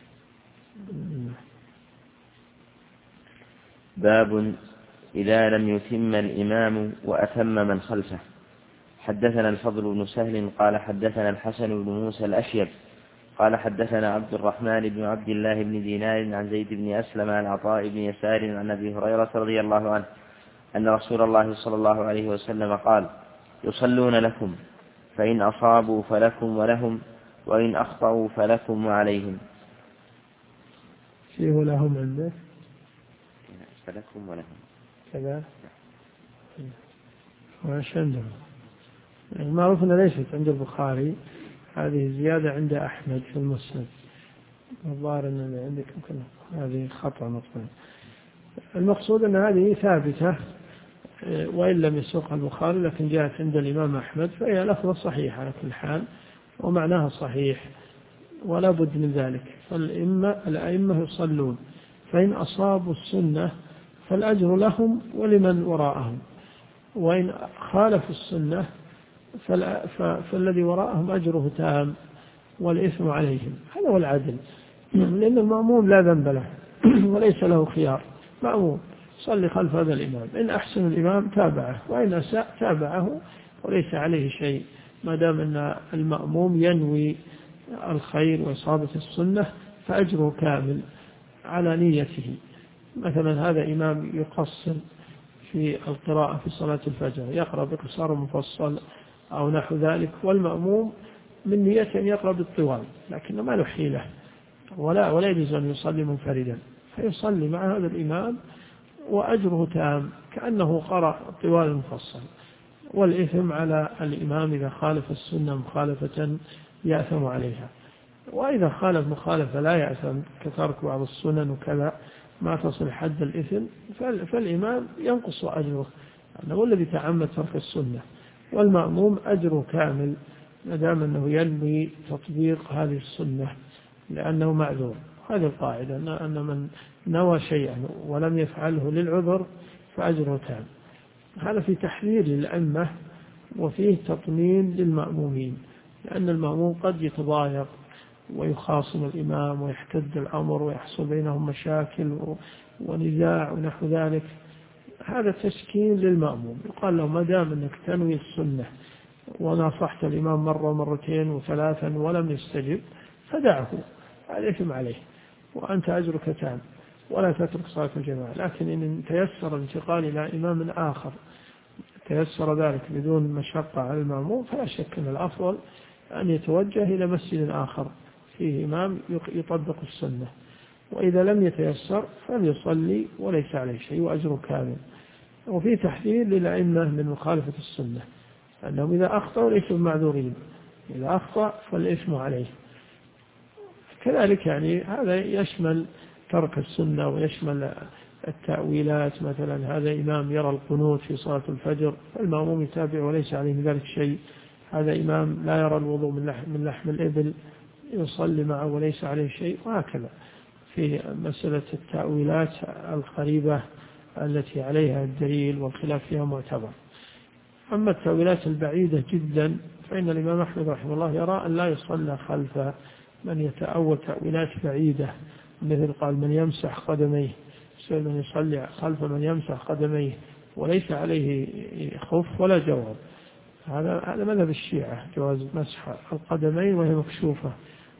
Speaker 2: باب إذا لم يتم الإمام وأتم من خلفه. حدثنا الفضل بن سهل قال حدثنا الحسن بن موسى الأشيب قال حدثنا عبد الرحمن بن عبد الله بن دينار عن زيد بن أسلم عن عطاء بن يسار عن أبي هريرة رضي الله عنه أن رسول الله صلى الله عليه وسلم قال يصلون لكم فإن أصابوا فلكم ولهم وإن أخطأوا فلكم وعليهم.
Speaker 1: فيه لهم عنده
Speaker 2: فلكم ولهم
Speaker 1: كذا وش عندهم. المعروف أنها ليست عند البخاري، هذه زيادة عند أحمد في المسند، الظاهر أن عندكم هذه خطأ مطلوب. المقصود أن هذه ثابتة وإن لم يسوقها البخاري، لكن جاءت عند الإمام أحمد فهي لفظة صحيحة على كل حال ومعناها صحيح ولا بد من ذلك. فالأئمة يصلون، فإن أصابوا السنة فالأجر لهم ولمن وراءهم، وإن خالفوا السنة فالذي وراءهم أجره تام والإثم عليهم. هذا هو العدل، لأن المأموم لا ذنب له وليس له خيار، مأموم صلي خلف هذا الإمام، إن أحسن الإمام تابعه وإن أساء تابعه وليس عليه شيء، ما دام أن المأموم ينوي الخير وإصابة السنة فأجره كامل على نيته. مثلا هذا إمام يقصر في القراءة في صلاة الفجر، يقرأ بقصار مفصل أو نحو ذلك، والمأموم من نية أن يقرأ بالطوال لكنه ما له حيلة ولا يجوز أن يصلي منفردا، فيصلي مع هذا الإمام وأجره تام كأنه قرأ طوال مفصل، والإثم على الإمام إذا خالف السنة مخالفة يأثم عليها، وإذا خالف مخالفة لا يأثم كترك بعض السنن وكذا ما تصل حد الإثم فالإمام ينقص أجره أنه الذي تعمد ترك السنة، والمأموم أجره كامل ما دام أنه ينوي تطبيق هذه السنة لأنه معذور. هذه القاعدة أن من نوى شيئا ولم يفعله للعذر فأجره تام. هذا في تحذير للأمة وفيه تطمين للمأمومين، لأن المأموم قد يتضايق ويخاصم الإمام ويحتد الأمر ويحصل بينهم مشاكل ونزاع ونحو ذلك، هذا تسكين للمأموم. يقال له ما دام أنك تنوي السنة ونصحت الإمام مرة مرتين وثلاثا ولم يستجب فدعه، الإثم عليه وأنت أجرك تام ولا تترك صلاة الجماعة. لكن إن تيسر الانتقال إلى إمام آخر تيسر ذلك بدون مشقة على المأموم فلا شك أن الأفضل أن يتوجه إلى مسجد آخر فيه إمام يطبق السنة، وإذا لم يتيسر فليصلي وليس عليه شيء وأجره كامل. وفي تحذير للأئمة من مخالفة السنة، أنهم إذا أخطأوا ليسوا معذورين، إذا أخطأ فالإثم عليه. كذلك يعني هذا يشمل ترك السنة ويشمل التأويلات، مثلا هذا إمام يرى القنوت في صلاة الفجر فالمأموم يتابع وليس عليه من ذلك شيء، هذا إمام لا يرى الوضوء من لحم الإبل يصلي معه وليس عليه شيء، وهكذا في مسألة التأويلات القريبة التي عليها الدليل والخلاف فيها معتبر. أما التأويلات البعيدة جدا فإن الإمام أحمد رحمه الله يرى أن لا يصلى خلف من يتأول تأويلات بعيدة، مثل قال من يمسح قدميه، من يصلي خلف من يمسح قدميه وليس عليه خف ولا جواب، هذا مذهب الشيعة، جواز مسح القدمين وهي مكشوفة،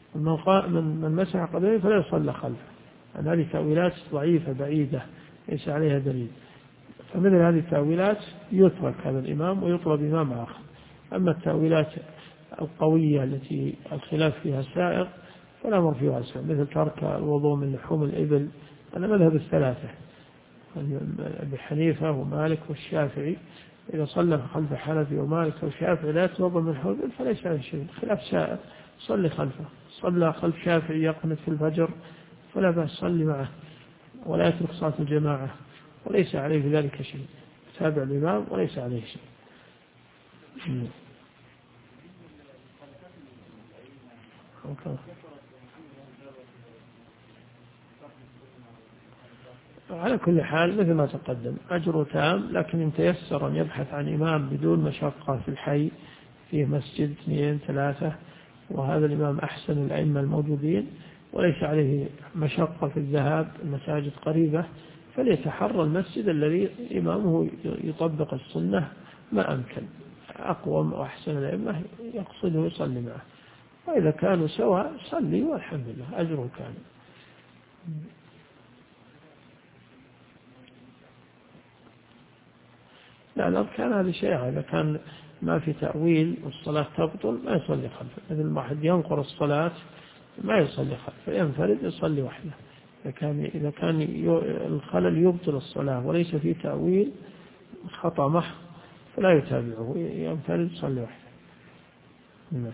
Speaker 1: من مسح قدميه فلا يصلى خلفه، هذه تأويلات ضعيفة بعيدة ليس عليها دليل. فمثل هذه التأويلات يترك هذا الإمام ويطلب إمام آخر. أما التأويلات القوية التي الخلاف فيها سائغ فلا مر فيها واسع، مثل ترك الوضوء من لحوم الإبل، هذا مذهب الثلاثة أبي حنيفة ومالك والشافعي، إذا صلى خلف حنفي ومالك والشافعي لا يتوضأ من لحوم الإبل فليس عليه شيء، خلاف سائغ صلي خلفه. صلى خلف شافعي يقنط في الفجر فلا بأس صلي معه ولا يترك صلاة الجماعة وليس عليه في ذلك شيء، تابع الإمام وليس عليه شيء. على كل حال مثل ما تقدم أجر تام، لكن إن تيسر أن يبحث عن إمام بدون مشقة في الحي فيه مسجد 2 3 وهذا الإمام أحسن الأئمة الموجودين وليس عليه مشقة في الذهاب، المساجد قريبة، فليتحرى المسجد الذي إمامه يطبق السنة ما أمكن، أقوم وأحسن الأئمة يقصده ويصلي معه، وإذا كانوا سواء صلي والحمد لله أجره كامل. لا الأركان هذه شيء، إذا كان ما في تأويل والصلاة تبطل ما يصلي خلفه، مثل ما أحد ينقر الصلاة ما يصلي خلفه، ينفرد يصلي وحده. إذا كان الخلل يبطل الصلاة وليس في تأويل خطأ محض فلا يتابعه، ينفرد يصلي وحده.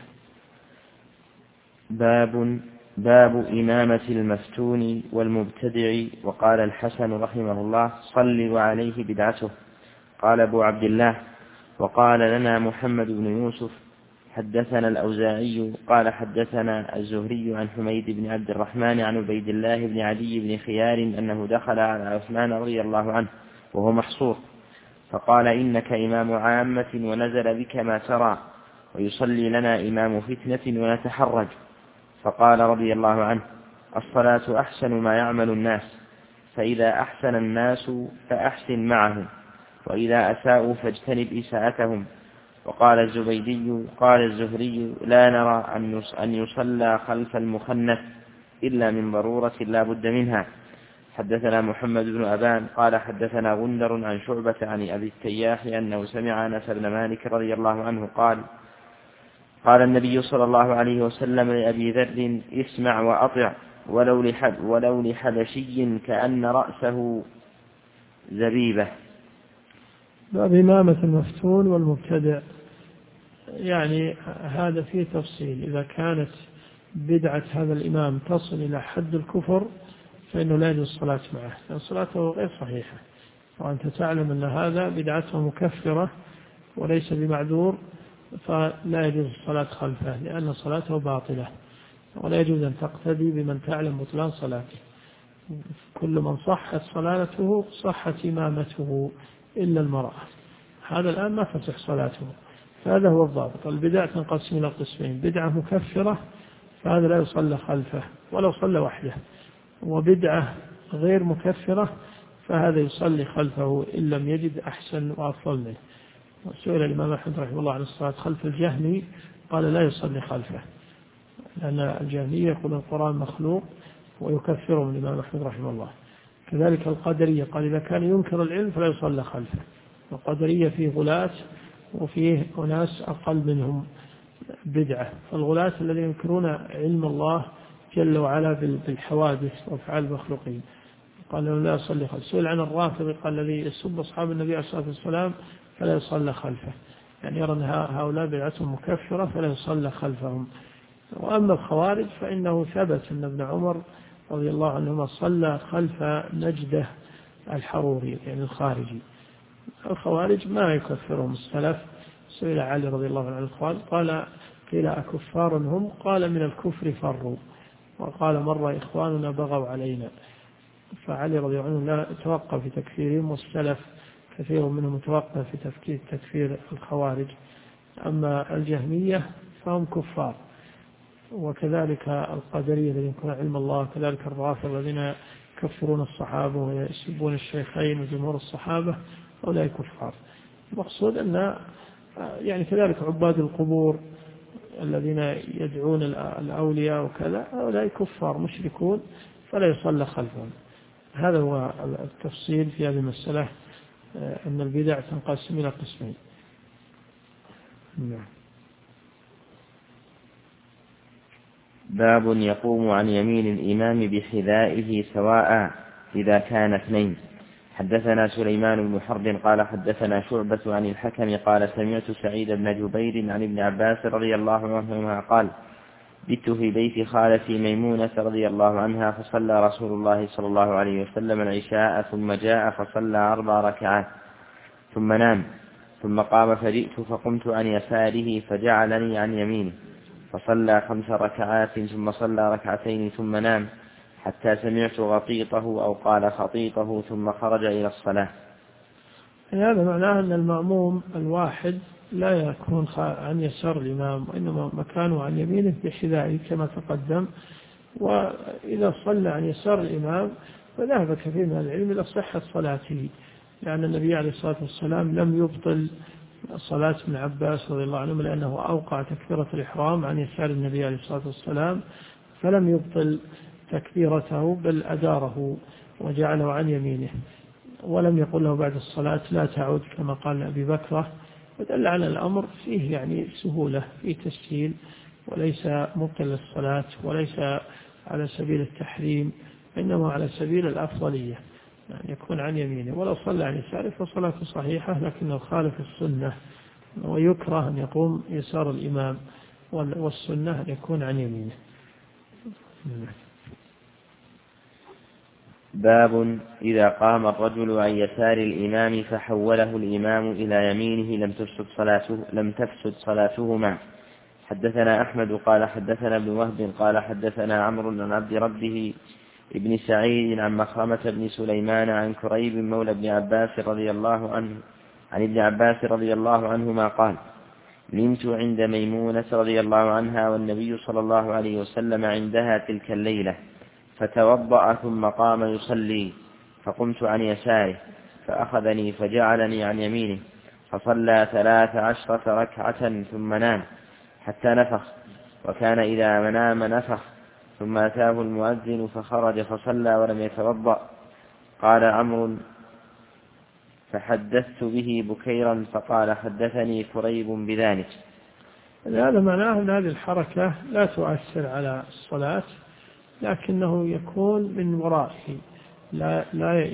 Speaker 2: باب إمامة المفتون والمبتدع. وقال الحسن رحمه الله صل وعليه بدعته. قال أبو عبد الله وقال لنا محمد بن يوسف حدثنا الأوزاعي قال حدثنا الزهري عن حميد بن عبد الرحمن عن عبيد الله بن عدي بن خيار أنه دخل على عثمان رضي الله عنه وهو محصور فقال إنك إمام عامة ونزل بك ما ترى ويصلي لنا إمام فتنة ونتحرج. فقال رضي الله عنه الصلاة أحسن ما يعمل الناس، فإذا أحسن الناس فأحسن معهم، وإذا أساءوا فاجتنب إساءتهم. وقال الزبيدي قال الزهري لا نرى أن يصلى خلف المخنث إلا من ضرورة لا بد منها. حدثنا محمد بن أبان قال حدثنا غندر عن شعبة عن أبي التياح أنه سمع أنس بن مالك رضي الله عنه قال النبي صلى الله عليه وسلم لأبي ذر اسمع وأطع ولو لحبشي كأن رأسه زبيبة.
Speaker 1: باب إمامة المفتون والمبتدع، يعني هذا فيه تفصيل. إذا كانت بدعة هذا الإمام تصل إلى حد الكفر فإنه لا يجوز الصلاة معه، لأن صلاته غير صحيحة، وأنت تعلم أن هذا بدعته مكفرة وليس بمعذور، فلا يجوز الصلاة خلفه لأن صلاته باطلة، ولا يجوز أن تقتدي بمن تعلم بطلان صلاته. كل من صحت صلاته صحت إمامته إلا المرأة، هذا الآن ما تصح صلاته، فهذا هو الضابط. البدع تنقسم إلى قسمين: بدعة مكفرة فهذا لا يصلى خلفه ولو صلى وحده. وبدعة غير مكفرة فهذا يصلي خلفه إن لم يجد أحسن وأفضل منه. وسئل الإمام أحمد رحمه الله عن الصلاة خلف الجهمي قال لا يصلي خلفه، لأن الجهمية يقول القرآن مخلوق ويكفرهم الإمام أحمد رحمه الله. كذلك القدرية قال إذا كان ينكر العلم فلا يصلى خلفه. القدرية فيه غلاة وفيه أناس أقل منهم بدعة، فالغلاة الذين ينكرون علم الله جل وعلا بالحوادث وأفعال المخلوقين قال له لا يصلي خلفه. سئل عن الرافضي قال الذي يسب أصحاب النبي عليه الصلاة والسلام فلا يصلى خلفه، يعني يرى أن هؤلاء بدعتهم مكفرة فلا يصلى خلفهم. وأما الخوارج فإنه ثبت أن ابن عمر رضي الله عنهما صلى خلف نجده الحروري يعني الخارجي. الخوارج ما يكفرهم السلف. سئل علي رضي الله عنه الخوارج قال قيل أكفار هم؟ قال من الكفر فروا. وقال مرة إخواننا بغوا علينا. فعلي رضي الله عنه لا توقف في تكفيرهم، والسلف كثير منهم توقف في تكفير الخوارج. أما الجهمية فهم كفار، وكذلك القدرية الذين ينكرون علم الله، كذلك الرافضة الذين يكفرون الصحابة ويسبون الشيخين وجمهور الصحابة هؤلاء كفار. المقصود أن يعني كذلك عباد القبور الذين يدعون الأولياء وكذا هؤلاء كفار مشركون فلا يصلى خلفهم. هذا هو التفصيل في هذه المسألة، أن البدع تنقسم إلى قسمين.
Speaker 2: باب يقوم عن يمين الإمام بحذائه سواء إذا كان اثنين. حدثنا سليمان بن حرب قال حدثنا شعبة عن الحكم قال سمعت سعيد بن جبير عن ابن عباس رضي الله عنهما قال بت في بيت خالتي ميمونة رضي الله عنها فصلى رسول الله صلى الله عليه وسلم العشاء ثم جاء فصلى 4 ركعات ثم نام، ثم قام فجئت فقمت عن يساره فجعلني عن يمينه فصلى 5 ركعات ثم صلى 2 ركعتين ثم نام حتى سمعت غطيطه أو قال خطيطه ثم خرج إلى الصلاة.
Speaker 1: هذا معناه أن المأموم الواحد لا يكون عن يسار الإمام، وإنما مكانه عن يمينه بحذائه كما تقدم. وإذا صلى عن يسار الإمام فذهب كثير من العلم إلى صحة صلاته، لأن النبي عليه الصلاة والسلام لم يبطل صلاة ابن عباس رضي الله عنه، لأنه أوقع تكبيرة الإحرام عن يسار النبي عليه الصلاة والسلام فلم يبطل تكبيرته بل أداره وجعله عن يمينه، ولم يقل له بعد الصلاة لا تعود كما قال أبي بكر. ودل على الأمر فيه يعني سهولة، فيه تسهيل، وليس مبطل للصلاة وليس على سبيل التحريم، إنما على سبيل الأفضلية، يعني يكون عن يمينه. ولو صلى عن يساره فصلاته صحيحة، لكنه خالف السنة، ويكره أن يقوم يسار الإمام، والسنة أن يكون عن يمينه.
Speaker 2: باب إذا قام الرجل عن يسار الإمام فحوله الإمام إلى يمينه لم تفسد صلاتهما. حدثنا أحمد قال حدثنا ابن وهب قال حدثنا عمرو عن عبد ربه ابن سعيد عن مخرمة بن سليمان عن كريب مولى ابن عباس رضي الله عنه عن ابن عباس رضي الله عنهما قال نمت عند ميمونة رضي الله عنها والنبي صلى الله عليه وسلم عندها تلك الليلة، فتوضأ ثم قام يصلي، فقمت عن يساره فأخذني فجعلني عن يمينه، فصلى 13 ركعة ثم نام حتى نفخ، وكان إذا نام نفخ، ثم أتاه المؤذن فخرج فصلى ولم يتوضأ. قال عمرو فحدثت به بكيرا فقال حدثني كريب بذلك.
Speaker 1: هذا معناه أن هذه الحركة لا تؤثر على الصلاة، لكنه يكون من ورائه، لا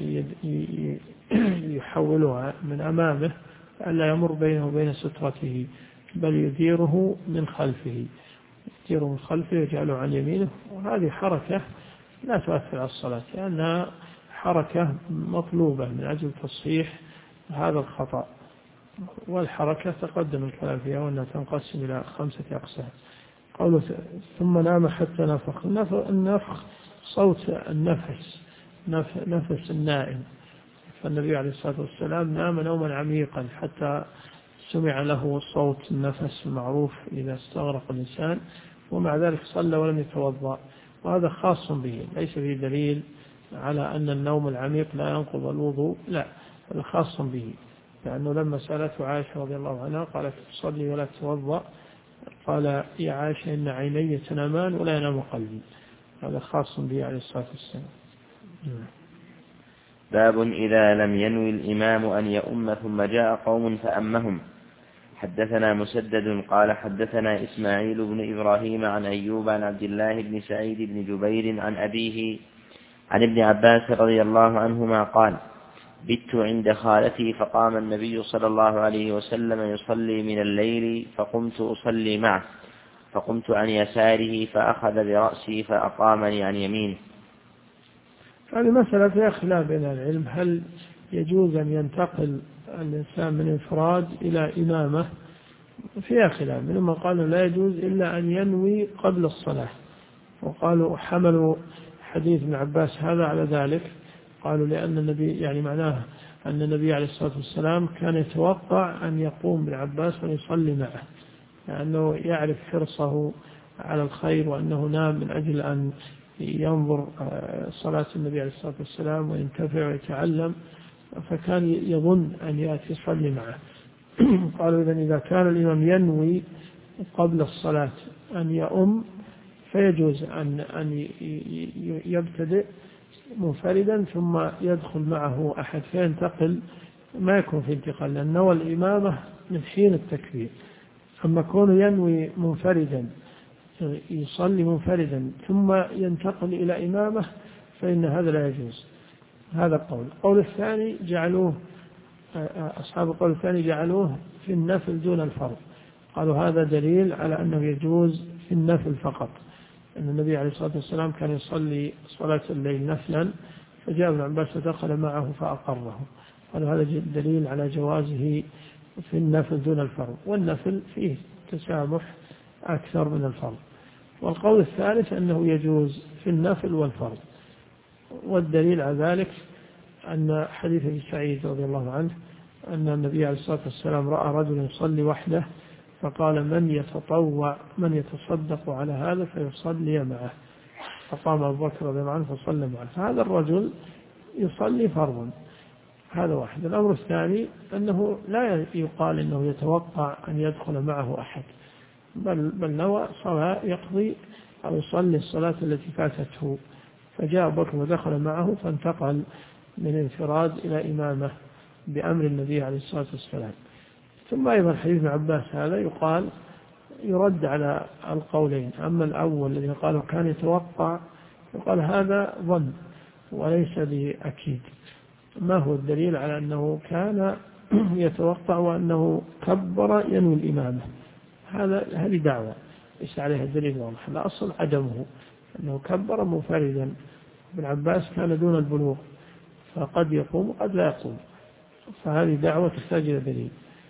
Speaker 1: يحولها من أمامه، ألا يمر بينه وبين سترته، بل يديره من خلفه، يجعله عن يمينه. وهذه حركة لا تؤثر على الصلاة، لأنها حركة مطلوبة من أجل تصحيح هذا الخطأ. والحركة تقدم الكلام فيها وأنها تنقسم إلى 5 أقسام. قوله ثم نام حتى نفخ. النفخ صوت النفس، نفس النائم. فالنبي عليه الصلاة والسلام نام نوما عميقا حتى سمع له صوت النفس المعروف إذا استغرق الإنسان، ومع ذلك صلى ولم يتوضأ، وهذا خاص به، ليس فيه دليل على أن النوم العميق لا ينقض الوضوء، لا، هذا خاص به، لأنه لما سألته عائشة رضي الله عنها قالت تصلي ولا تتوضأ، قال يا عائشة إن عيني تنامان ولا ينام قلبي، هذا خاص به عليه الصلاة والسلام.
Speaker 2: باب إذا لم ينوي الإمام أن يؤم ثم جاء قوم فأمهم. حدثنا مسدد قال حدثنا إسماعيل بن إبراهيم عن أيوب عن عبد الله بن سعيد بن جبير عن أبيه عن ابن عباس رضي الله عنهما قال بت عند خالتي فقام النبي صلى الله عليه وسلم يصلي من الليل فقمت أصلي معه، فقمت عن يساره فأخذ برأسي فأقامني عن يمينه.
Speaker 1: هذه مسألة فيها خلاف بين العلم، هل يجوز أن ينتقل الإنسان من انفراد إلى إمامة؟ فيها خلاف، منهم قالوا لا يجوز إلا أن ينوي قبل الصلاة، وقالوا حملوا حديث ابن عباس هذا على ذلك، قالوا لأن النبي يعني معناه أن النبي عليه الصلاة والسلام كان يتوقع أن يقوم ابن عباس ويصلي معه، لأنه يعرف حرصه على الخير وأنه نام من أجل أن ينظر صلاة النبي عليه الصلاة والسلام وينتفع ويتعلم، فكان يظن أن يأتي يصلي معه. قالوا إذا كان الإمام ينوي قبل الصلاة أن يؤم فيجوز أن يبتدئ منفردا ثم يدخل معه أحد فينتقل، ما يكون في انتقال، لأن نوى الإمامة من حين التكبير. أما كونه ينوي منفردا يصلي منفردا ثم ينتقل إلى إمامة فإن هذا لا يجوز. هذا القول. القول الثاني جعلوه أصحاب القول الثاني جعلوه في النفل دون الفرض، قالوا هذا دليل على أنه يجوز في النفل فقط، أن النبي عليه الصلاة والسلام كان يصلي صلاة الليل نفلا فجاء ابن عباس فدخل معه فأقره، قالوا هذا دليل على جوازه في النفل دون الفرض، والنفل فيه تسامح أكثر من الفرض. والقول الثالث أنه يجوز في النفل والفرض، والدليل على ذلك أن حديث ابي سعيد رضي الله عنه أن النبي عليه الصلاة والسلام رأى رجلا يصلي وحده فقال من يتصدق على هذا فيصلي معه، فقام أبو بكر رضي الله عنه فصلى معه، فهذا الرجل يصلي فرضا. هذا واحد. الأمر الثاني أنه لا يقال أنه يتوقع أن يدخل معه أحد، بل نوى صلاة يقضي أو يصلي الصلاة التي فاتته، فجاء أبو بكر ودخل معه فانتقل من انفراد إلى إمامة بأمر النبي عليه الصلاة والسلام. ثم أيضا حديث ابن عباس هذا يرد على القولين، أما الأول الذي قالوا كان يتوقع يقال هذا ظن وليس بأكيد، ما هو الدليل على أنه كان يتوقع وأنه كبر ينوي الإمامة؟ هذه دعوة ليس عليها دليل واضح، الأصل عدمه، أنه كبر منفردا. ابن عباس كان دون البلوغ فقد يقوم وقد لا يقوم، فهذه دعوة تحتاج إلى دليل.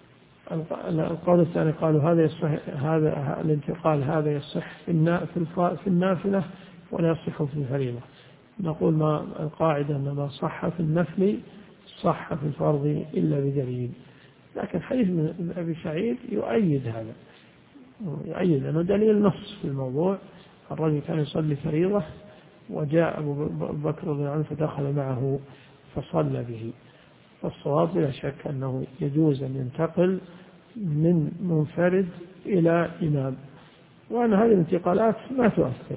Speaker 1: القول الثاني قالوا هذا يصح، هذا الانتقال هذا يصح في النافلة ولا يصح في الفريضة. نقول ما القاعدة أن ما صح في النفل صح في الفرض إلا بدليل، لكن حديث من أبي سعيد يؤيد هذا، يؤيد أنه دليل نص في الموضوع. الرجل كان يصلي فريضة وجاء أبو بكر رضي الله عنه فدخل معه فصلى به، فالصواب لا شك أنه يجوز أن ينتقل من منفرد إلى إمام، وأن هذه الانتقالات ما تؤثر.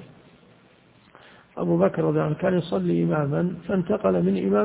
Speaker 1: أبو بكر رضي الله عنه كان يصلي إماما فانتقل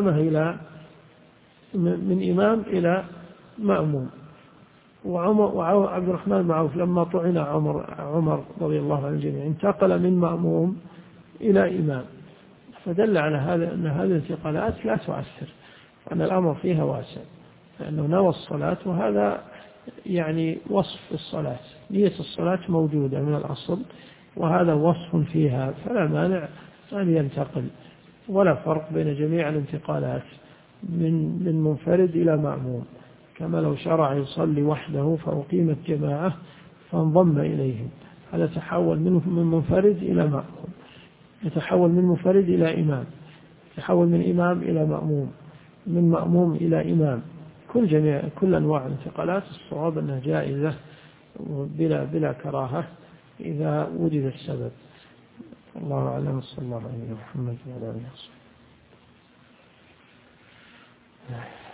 Speaker 1: من إمام إلى مأموم، وعبد الرحمن بن عوف لما طعن عمر رضي الله عنه الجميع انتقل من مأموم إلى إمام، فدل على هذا أن هذه الانتقالات لا تؤثر، أن الأمر فيها واسع، لأنه نوى الصلاة، وهذا يعني وصف الصلاة، نية الصلاة موجودة من الأصل وهذا وصف فيها، فلا مانع أن ينتقل، ولا فرق بين جميع الانتقالات من منفرد إلى مأموم، كما لو شرع يصلي وحده فأقيمت جماعة فانضم إليهم، هذا تحول من منفرد إلى مأموم، يتحول من منفرد إلى إمام، يتحول من إمام إلى مأموم، من مأموم إلى إمام، كل أنواع الانتقالات الصواب أنها جائزة بلا كراهة، إذا وجد السبب. الله أعلم، صلى الله عليه وسلم محمد وعلى آله وصحبه.